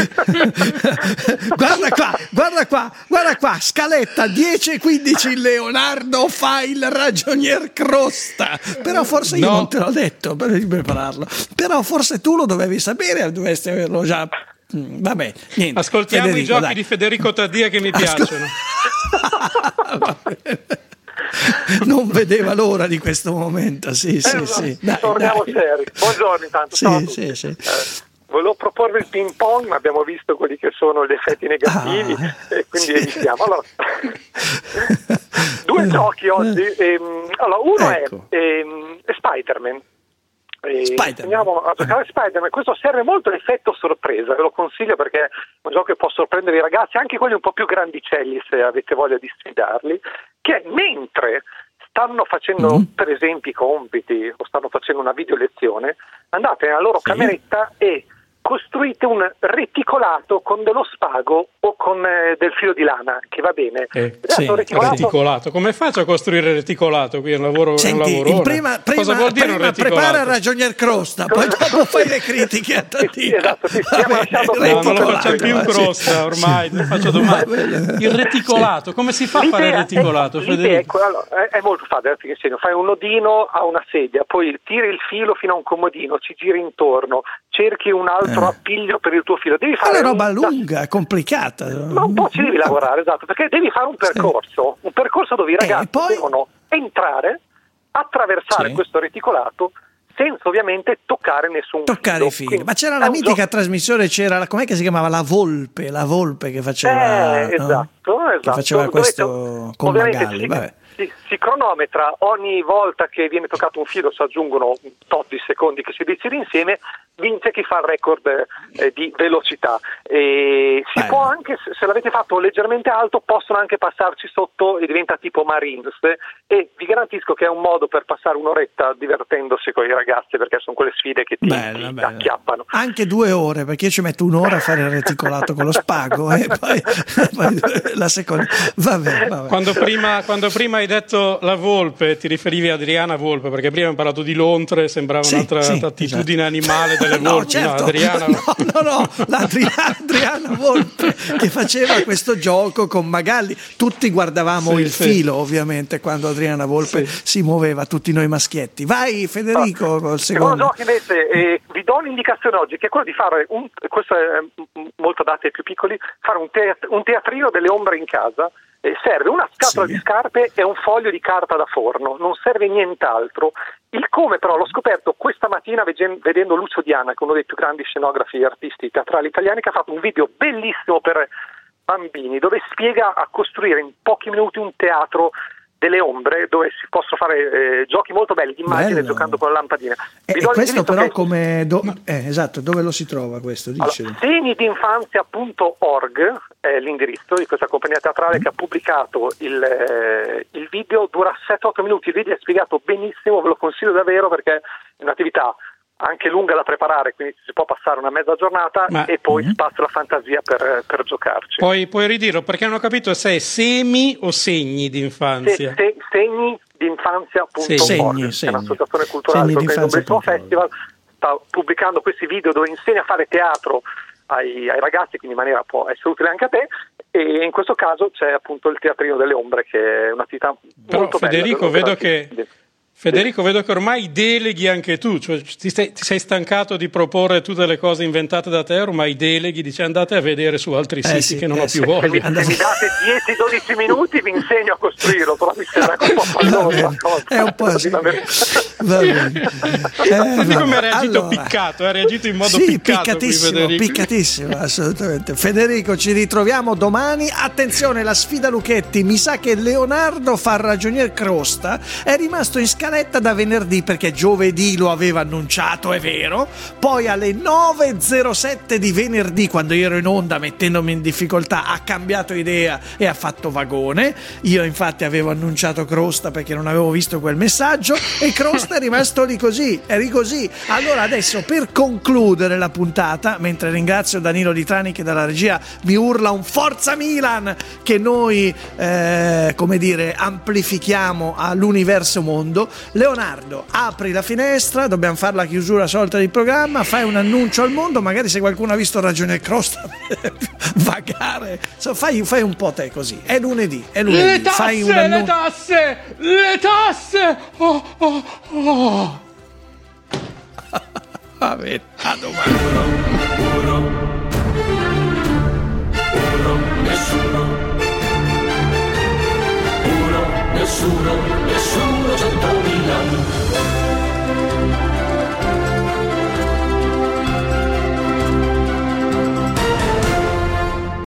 Guarda qua, guarda qua, guarda qua, scaletta dieci e quindici, Leonardo fa il ragionier crosta. Però forse io no. non te l'ho detto per prepararlo, però forse tu lo dovevi sapere, dovresti averlo già. Vabbè, niente. Ascoltiamo Federico, i giochi dai. di Federico Taddia che mi Ascol- piacciono. Non vedeva l'ora di questo momento, sì, sì, eh, sì. Dai, torniamo dai. seri. Buongiorno intanto. Sì, sì, sì. Eh, volevo proporre il ping pong, ma abbiamo visto quelli che sono gli effetti negativi ah. e quindi evitiamo. Allora, due giochi oggi. Ehm, allora, uno ecco. è, ehm, è Spider-Man. Spider-Man. Andiamo a giocare a Spider-Man. Questo serve molto l'effetto sorpresa, ve lo consiglio perché è un gioco che può sorprendere i ragazzi, anche quelli un po' più grandicelli se avete voglia di sfidarli, che mentre stanno facendo mm-hmm. per esempio i compiti o stanno facendo una video lezione, andate nella loro sì. cameretta e costruite un reticolato con dello spago o con eh, del filo di lana, che va bene. Eh, sì, reticolato... reticolato. Come faccio a costruire il reticolato? Qui è un lavoro, Senti, è un lavoro prima, prima, cosa vuol dire prima un reticolato? Prepara il ragionier crosta, poi dopo fai le critiche a Taddia. Sì, esatto, sì, no, non lo facciamo più in crosta ormai, ti faccio domande. Il reticolato, come si fa a fare il reticolato? È, Federico? È, allora, è, è molto facile, ti insegno. Fai un nodino a una sedia, poi tiri il filo fino a un comodino, ci giri intorno, cerchi un altro eh. appiglio per il tuo filo. Devi fare è una roba un... lunga, complicata. Ma un po' ci devi lavorare, esatto, perché devi fare un percorso, un percorso dove i ragazzi poi... devono entrare, attraversare sì. questo reticolato senza ovviamente toccare nessun toccare filo. i fili. Ma c'era la mitica gioco... trasmissione, c'era la, com'è che si chiamava? La Volpe, la Volpe che faceva eh, esatto, no? esatto. Che faceva questo Dovete... con Magalli, si, vabbè. Si, si cronometra, ogni volta che viene toccato un filo si aggiungono un tot di secondi che si decide insieme, vince chi fa il record eh, di velocità. E si Beh. può anche, se l'avete fatto leggermente alto, possono anche passarci sotto e diventa tipo Marines, e vi garantisco che è un modo per passare un'oretta divertendosi con i ragazzi, perché sono quelle sfide che ti, bella, ti bella. acchiappano. Anche due ore, perché io ci metto un'ora a fare il reticolato con lo spago e poi, poi la seconda. Vabbè, vabbè. Quando prima, quando prima hai detto la Volpe, ti riferivi a Adriana Volpe, perché prima abbiamo parlato di lontre, sembrava sì, un'altra sì, attitudine esatto. animale delle volpi. No, certo. no, Adriana... no, no, no, l'Adriana Adriana Volpe che faceva questo gioco con Magalli. Tutti guardavamo sì, il sì. filo, ovviamente, quando Adriana Volpe sì. si muoveva, tutti noi maschietti. Vai Federico, col secondo. Gioco invece, eh, vi do un'indicazione oggi, che è quello di fare, un, questo è molto adatto ai più piccoli, fare un, teat- un teatrino delle ombre in casa. Eh, serve una scatola sì. di scarpe e un foglio di carta da forno, non serve nient'altro. Il come però l'ho scoperto questa mattina vedendo Lucio Diana, che è uno dei più grandi scenografi e artisti teatrali italiani, che ha fatto un video bellissimo per bambini dove spiega a costruire in pochi minuti un teatro delle ombre, dove si possono fare eh, giochi molto belli di immagine Bello. giocando con la lampadina. E, e questo però che... come do... eh, esatto, dove lo si trova questo? Allora, segni-d'infanzia punto org è l'indirizzo di questa compagnia teatrale mm. che ha pubblicato il, eh, il video, dura sette otto minuti, il video è spiegato benissimo, ve lo consiglio davvero perché è un'attività anche lunga da preparare, quindi si può passare una mezza giornata Ma... e poi mm-hmm. spazio la fantasia per, per giocarci. Poi puoi ridirlo, perché non ho capito se è semi o segni di infanzia. Se, se, segni di infanzia punto org, segni, è un'associazione culturale che è un bellissimo festival, sta pubblicando questi video dove insegna a fare teatro ai, ai ragazzi, quindi in maniera può essere utile anche a te, e in questo caso c'è appunto il teatrino delle ombre, che è un'attività Però, molto Federico, bella. Vedo che... Federico, vedo che ormai deleghi anche tu, cioè ti, stai, ti sei stancato di proporre tutte le cose inventate da te, ormai deleghi, dici andate a vedere su altri eh siti sì, che non eh ho più sì. voglia. Se mi, se mi date dieci dodici minuti vi insegno a costruirlo, però mi sembra un po' fallosa. È un po' sì. Va bene. Eh, Guardi come ha reagito allora, piccato, ha reagito in modo sì, piccato. piccatissimo, piccatissimo, assolutamente. Federico, ci ritroviamo domani. Attenzione, la sfida Luchetti. Mi sa che Leonardo fa il ragionier Crosta, è rimasto in scaletta da venerdì perché giovedì lo aveva annunciato, è vero. Poi alle nove e zero sette di venerdì, quando io ero in onda mettendomi in difficoltà, ha cambiato idea e ha fatto vagone. Io infatti avevo annunciato Crosta perché non avevo visto quel messaggio e Crosta è rimasto lì così, è lì così. Allora adesso, per concludere la puntata, mentre ringrazio Danilo Di Trani che dalla regia mi urla un Forza Milan che noi eh, come dire amplifichiamo all'universo mondo, Leonardo, apri la finestra, dobbiamo fare la chiusura solita del programma, fai un annuncio al mondo, magari se qualcuno ha visto Ragione Crosta vagare, so, fai, fai un po' te così, è lunedì, è lunedì. Le tasse, fai un annun- le tasse, le tasse. Oh, oh, oh. Va bene, a domani. Uno, uno, nessuno. Uno, nessuno, nessuno.